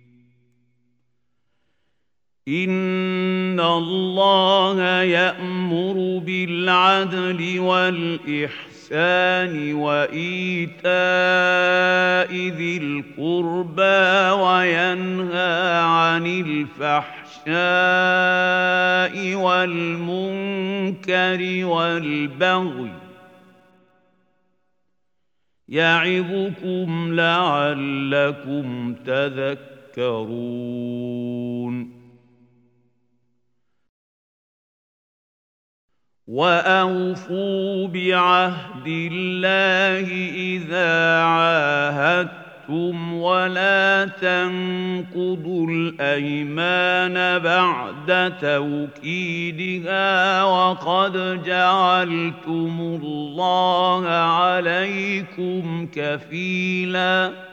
إن الله يأمر بالعدل والإحسان وإيتاء ذي القربى وينهى عن الفحشاء والمنكر والبغي يعظكم لعلكم تذكرون وأوفوا بعهد الله إذا عاهدتم ولا تنقضوا الأيمان بعد توكيدها وقد جعلتم الله عليكم كفيلاً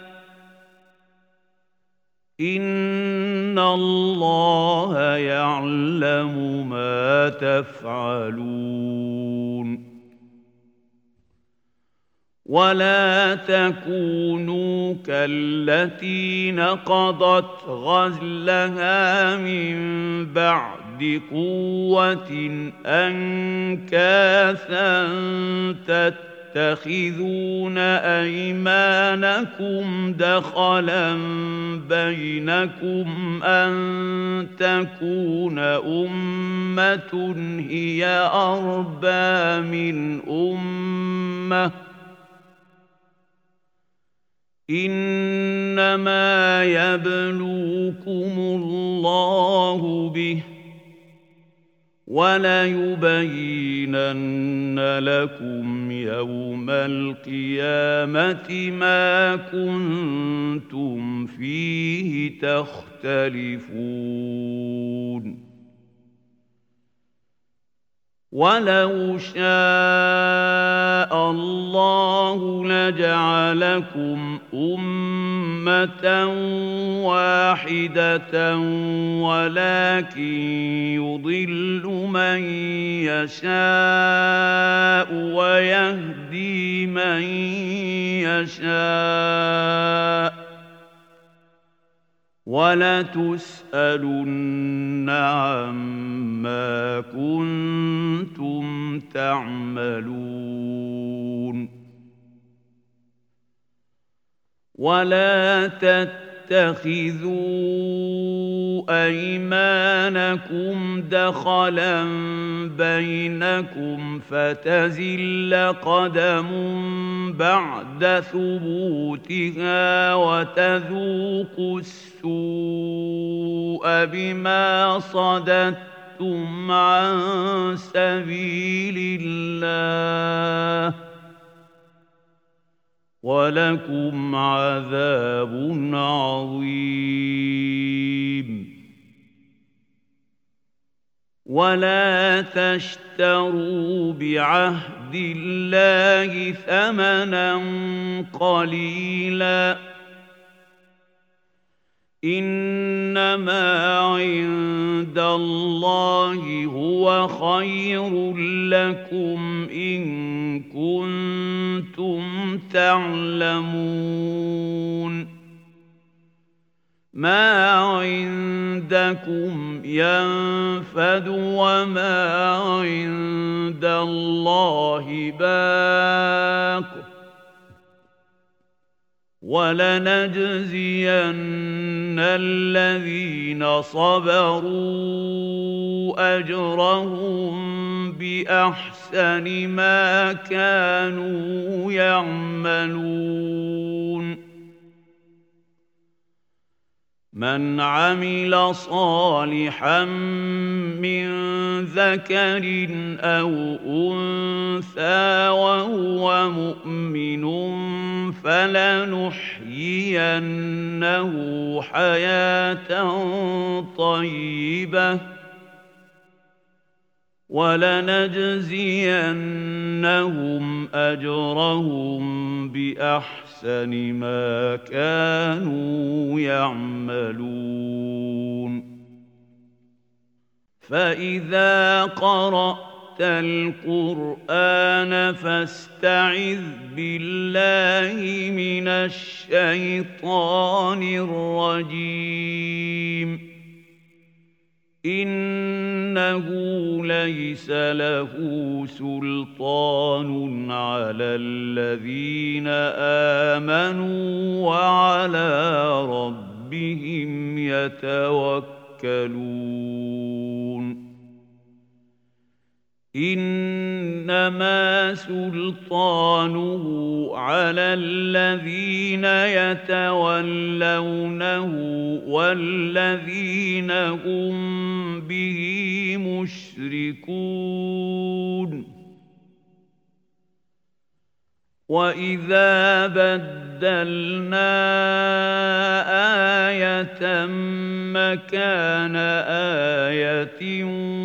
إن الله يعلم ما تفعلون ولا تكونوا كالتي نقضت غزلها من بعد قوة أنكاثا تتخذون أيمانكم دخلا بينكم أن تكون أمة هي أربى من أمة إنما يبلوكم الله به وليبينن لكم يوم القيامة ما كنتم فيه تختلفون ولو شاء الله لجعلكم أمة واحدة ولكن يضل من يشاء ويهدي من يشاء ولتسألن عما كنتم تعملون ولا تتخذوا أيمانكم دخلا بينكم فتزل قدم بعد ثبوتها وتذوقوا السوء بما صددتم عن سبيل الله ولكم عذاب عظيم ولا تشتروا بعهد الله ثمنا قليلا إنما عند الله هو خير لكم إن كنتم تعلمون ما عندكم ينفد وما عند الله باق ولنجزين الذين صبروا أجرهم بأحسن ما كانوا يعملون من عمل صالحا من ذكر أو أنثى وهو مؤمن فلنحيينه حياة طيبة ولنجزينهم أجرهم بأحسن ما كانوا يعملون فإذا قرأت القرآن فاستعذ بالله من الشيطان الرجيم إنه ليس له سلطان على الذين آمنوا وعلى ربهم يتوكلون إنما سلطانه على الذين يتولونه والذين هم به مشركون وإذا بدلنا آية مكان آية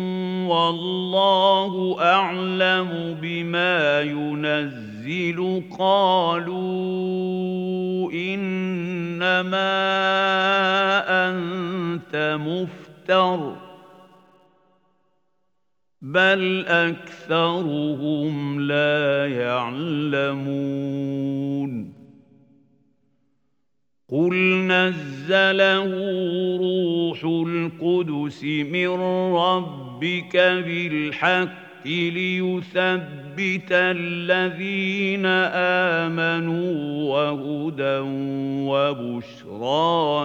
والله أعلم بما ينزل قالوا إنما أنت مفتر بل أكثرهم لا يعلمون قل نزله روح القدس من ربك بالحق ليثبت الذين آمنوا وهدى وبشرى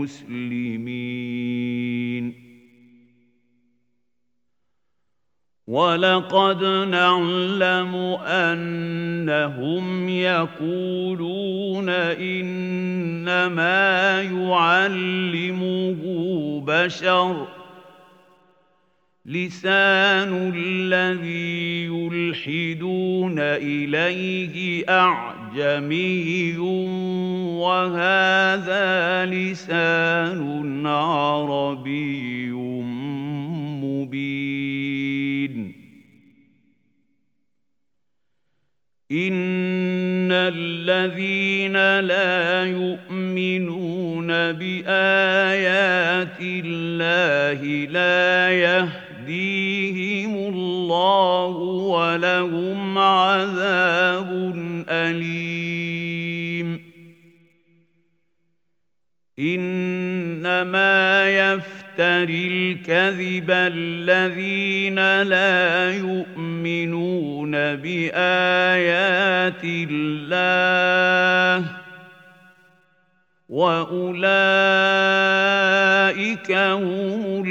للمسلمين وَلَقَدْ نَعْلَمُ أَنَّهُمْ يَقُولُونَ إِنَّمَا يُعَلِّمُهُ بَشَرٌ لِسَانُ الَّذِي يُلْحِدُونَ إِلَيْهِ أَعْجَمِيٌّ وَهَذَا لِسَانٌ عَرَبِيٌّ مُبِينٌ إِنَّ الَّذِينَ لَا يُؤْمِنُونَ بِآيَاتِ اللَّهِ لَا يَهْدِيهِمُ اللَّهُ وَلَهُمْ عَذَابٌ أَلِيمٌ إِنَّمَا يَفْتَرِي الْكَذِبَ الَّذِينَ لَا يُؤْمِنُونَ بِآيَاتِ اللَّهِ وَأُولَئِكَ هُمُ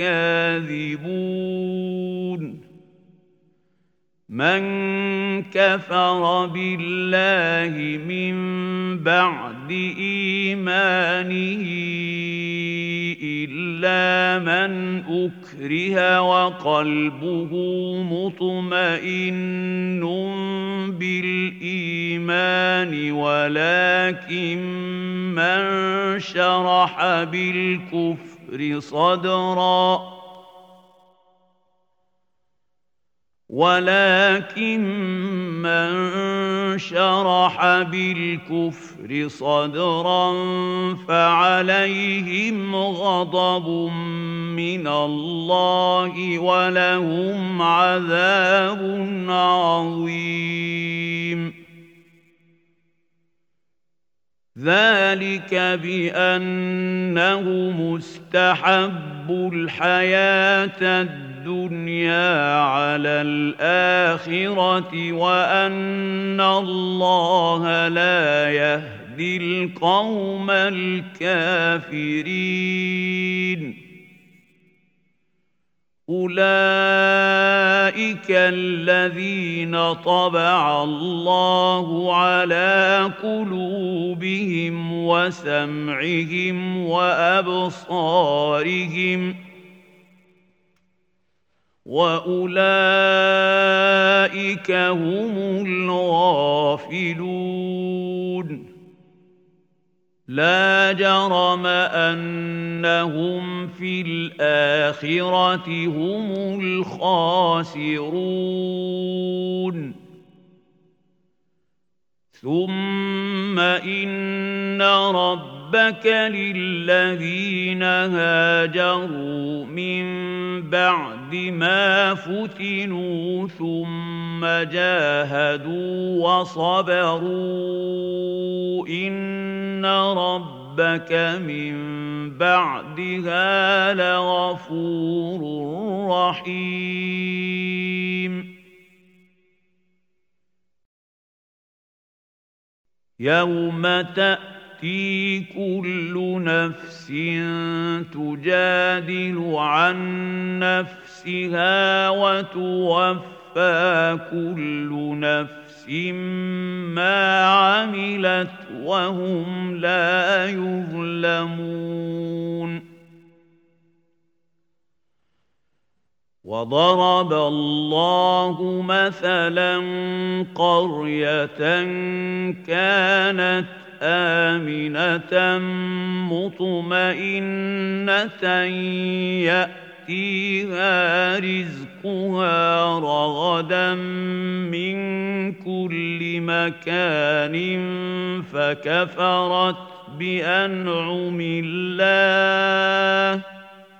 الْكَاذِبُونَ مَنْ كَفَرَ بِاللَّهِ مِنْ بَعْدِ إِيمَانِهِ إِلَّا مَنْ أُكْرِهَ وَقَلْبُهُ مُطْمَئِنٌّ بِالْإِيمَانِ وَلَكِنْ مَنْ شَرَحَ بِالْكُفْرِ صَدْرًا ولكن من شرح بالكفر صدرا فعليهم غضب من الله ولهم عذاب عظيم ذلك بأنه مستحب الحياة الدنيا على الآخرة وأن الله لا يهدي القوم الكافرين أولئك الذين طبع الله على قلوبهم وسمعهم وأبصارهم وأولئك هم الغافلون لا جرم أنهم في الآخرة هم الخاسرون ثم إن ربك للذين هاجروا من بعد ما فتنوا ثم جاهدوا وصبروا إن ربك من بعدها لغفور رحيم يوم تأتي كل نفس تجادل عن نفسها وتوفى كل نفس ما عملت وهم لا يظلمون وضرب الله مثلا قرية كانت آمنة مطمئنة يأتيها رزقها رغدا من كل مكان فكفرت بأنعم الله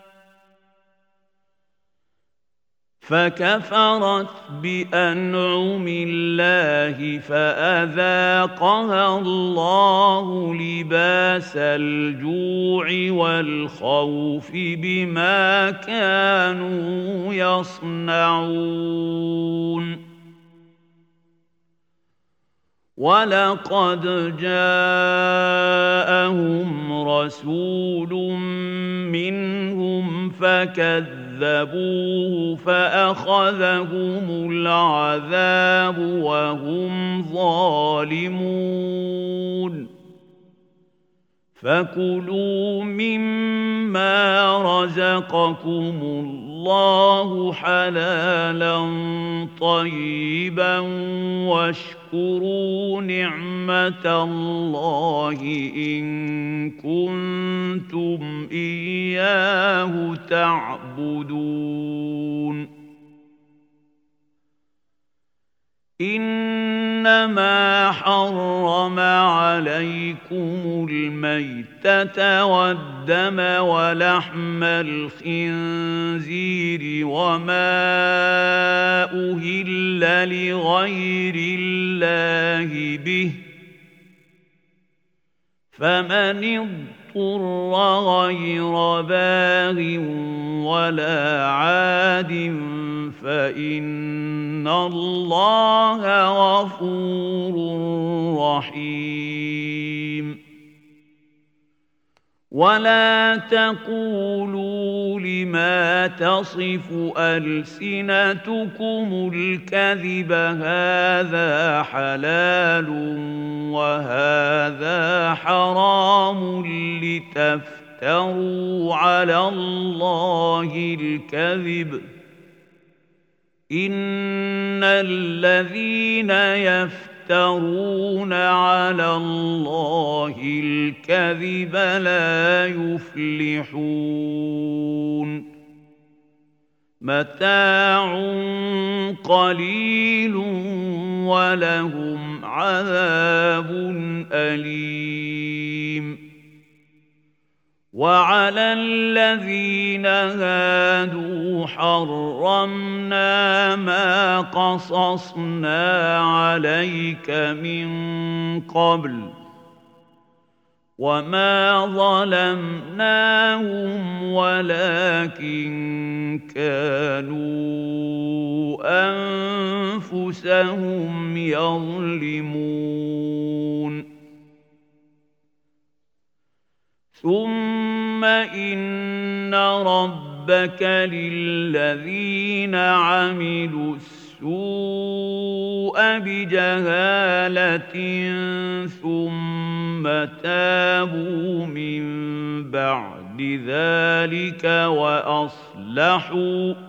فكفرت بأنعم الله فأذاقها الله لباس الجوع والخوف بما كانوا يصنعون وَلَقَدْ جَاءَهُمْ رَسُولٌ مِّنْهُمْ فَكَذَّبُوهُ فَأَخَذَهُمُ الْعَذَابُ وَهُمْ ظَالِمُونَ فَكُلُوا مِمَّا رَزَقَكُمُ اللَّهُ حَلَالًا طَيِّبًا وَاشْكُرُوا نِعْمَةَ اللَّهِ إِن كُنتُمْ إِيَّاهُ تَعْبُدُونَ إِنَّمَا حَرَّمَ عَلَيْكُمُ الْمَيْتَةَ وَالدَّمَ وَلَحْمَ الْخِنزِيرِ وَمَا أُهِلَّ لِغَيْرِ اللَّهِ بِهِ ۖ فَمَنِ اضْطُرَّ غَيْرَ بَاغٍ وَلَا عَادٍ فَإِنَّ اللَّهَ غَفُورٌ رَّحِيمٌ وَلَا تَقُولُوا لِمَا تَصِفُ أَلْسِنَتُكُمُ الْكَذِبَ هَٰذَا حَلَالٌ وَهَٰذَا حَرَامٌ لِّتَفْتَرُوا عَلَى اللَّهِ الْكَذِبَ ۚ إِنَّ الَّذِينَ يَفْتَرُونَ عَلَى اللَّهِ الْكَذِبَ لَا يُفْلِحُونَ مَتَاعٌ قَلِيلٌ وَلَهُمْ عَذَابٌ أَلِيمٌ وَعَلَى الَّذِينَ هَادُوا حَرَّمْنَا مَا قَصَصْنَا عَلَيْكَ مِن قَبْلُ ۖ وَمَا ظَلَمْنَاهُمْ وَلَٰكِن كَانُوا أَنفُسَهُمْ يَظْلِمُونَ ثُمَّ إِنَّ رَبَّكَ لِلَّذِينَ عَمِلُوا السُّوءَ بِجَهَالَةٍ ثُمَّ تَابُوا مِن بَعْدِ ذَلِكَ وَأَصْلَحُوا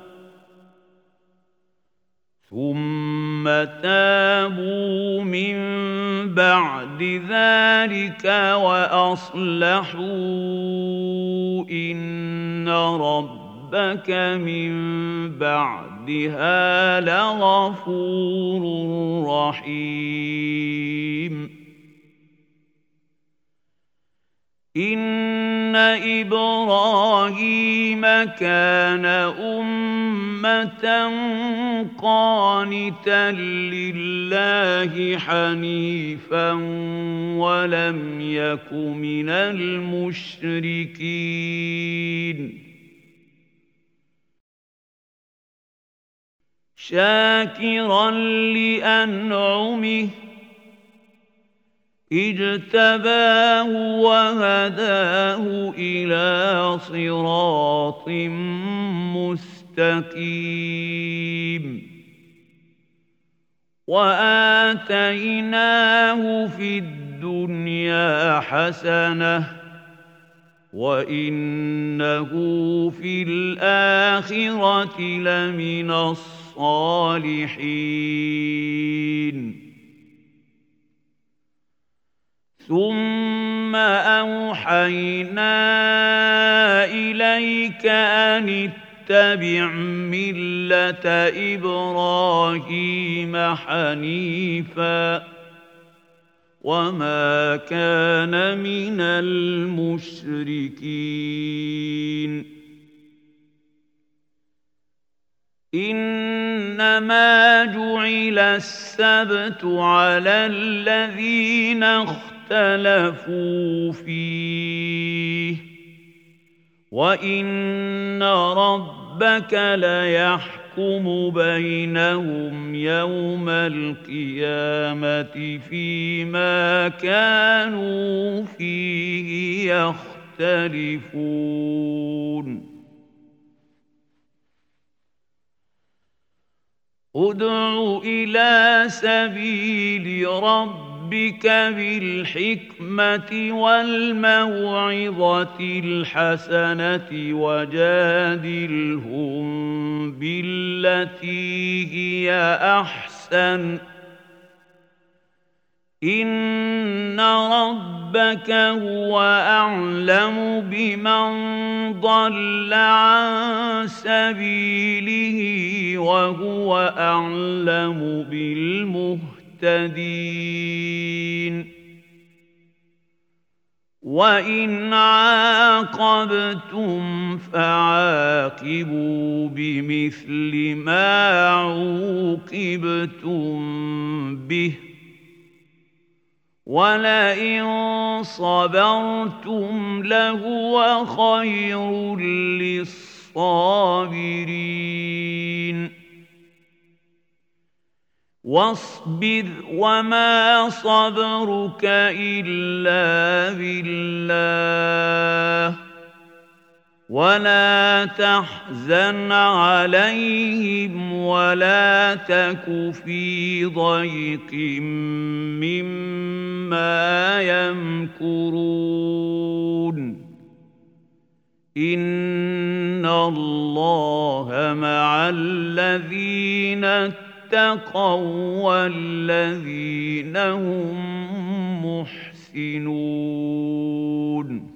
ثُمَّ تَابُوا مِن بَعْدِ ذَلِكَ وَأَصْلَحُوا إِنَّ رَبَّكَ مِن بَعْدِهَا لَغَفُورٌ رَّحِيمٌ إِنَّ إِبْرَاهِيمَ كَانَ أُمَّةً قَانِتًا لِّلَّهِ حَنِيفًا وَلَمْ يَكُ مِنَ الْمُشْرِكِينَ شَاكِرًا لِّأَنْعُمِهِ اجْتَبَاهُ وَهَدَاهُ إِلَىٰ صِرَاطٍ مُّسْتَقِيمٍ وَآتَيْنَاهُ فِي الدُّنْيَا حَسَنَةً وَإِنَّهُ فِي الْآخِرَةِ لَمِنَ الصَّالِحِينَ ثُمَّ أَوْحَيْنَا إِلَيْكَ أَنِ اتَّبِعْ مِلَّةَ إِبْرَاهِيمَ حَنِيفًا وَمَا كَانَ مِنَ الْمُشْرِكِينَ إِنَّمَا جُعِلَ السَّبْتُ عَلَى الَّذِينَ اخْتَلَفُوا فِيهِ وَإِنَّ رَبَّكَ لَيَحْكُمُ يحكم بينهم يوم القيامة فيما كانوا فيه يختلفون ادع إلى سبيل ربك بالحكمة والموعظة الحسنة وجادلهم بالتي هي أحسن إن ربك هو أعلم بمن ضل عن سبيله وهو أعلم بالمهتدين وإن عاقبتم فعاقبوا بمثل ما عوقبتم به ولئن صبرتم لهو خير للصابرين واصبر وما صبرك إلا بالله ولا تحزن عليهم ولا تك في ضيق مما يمكرون إن الله مع الذين اتقوا والذين هم محسنون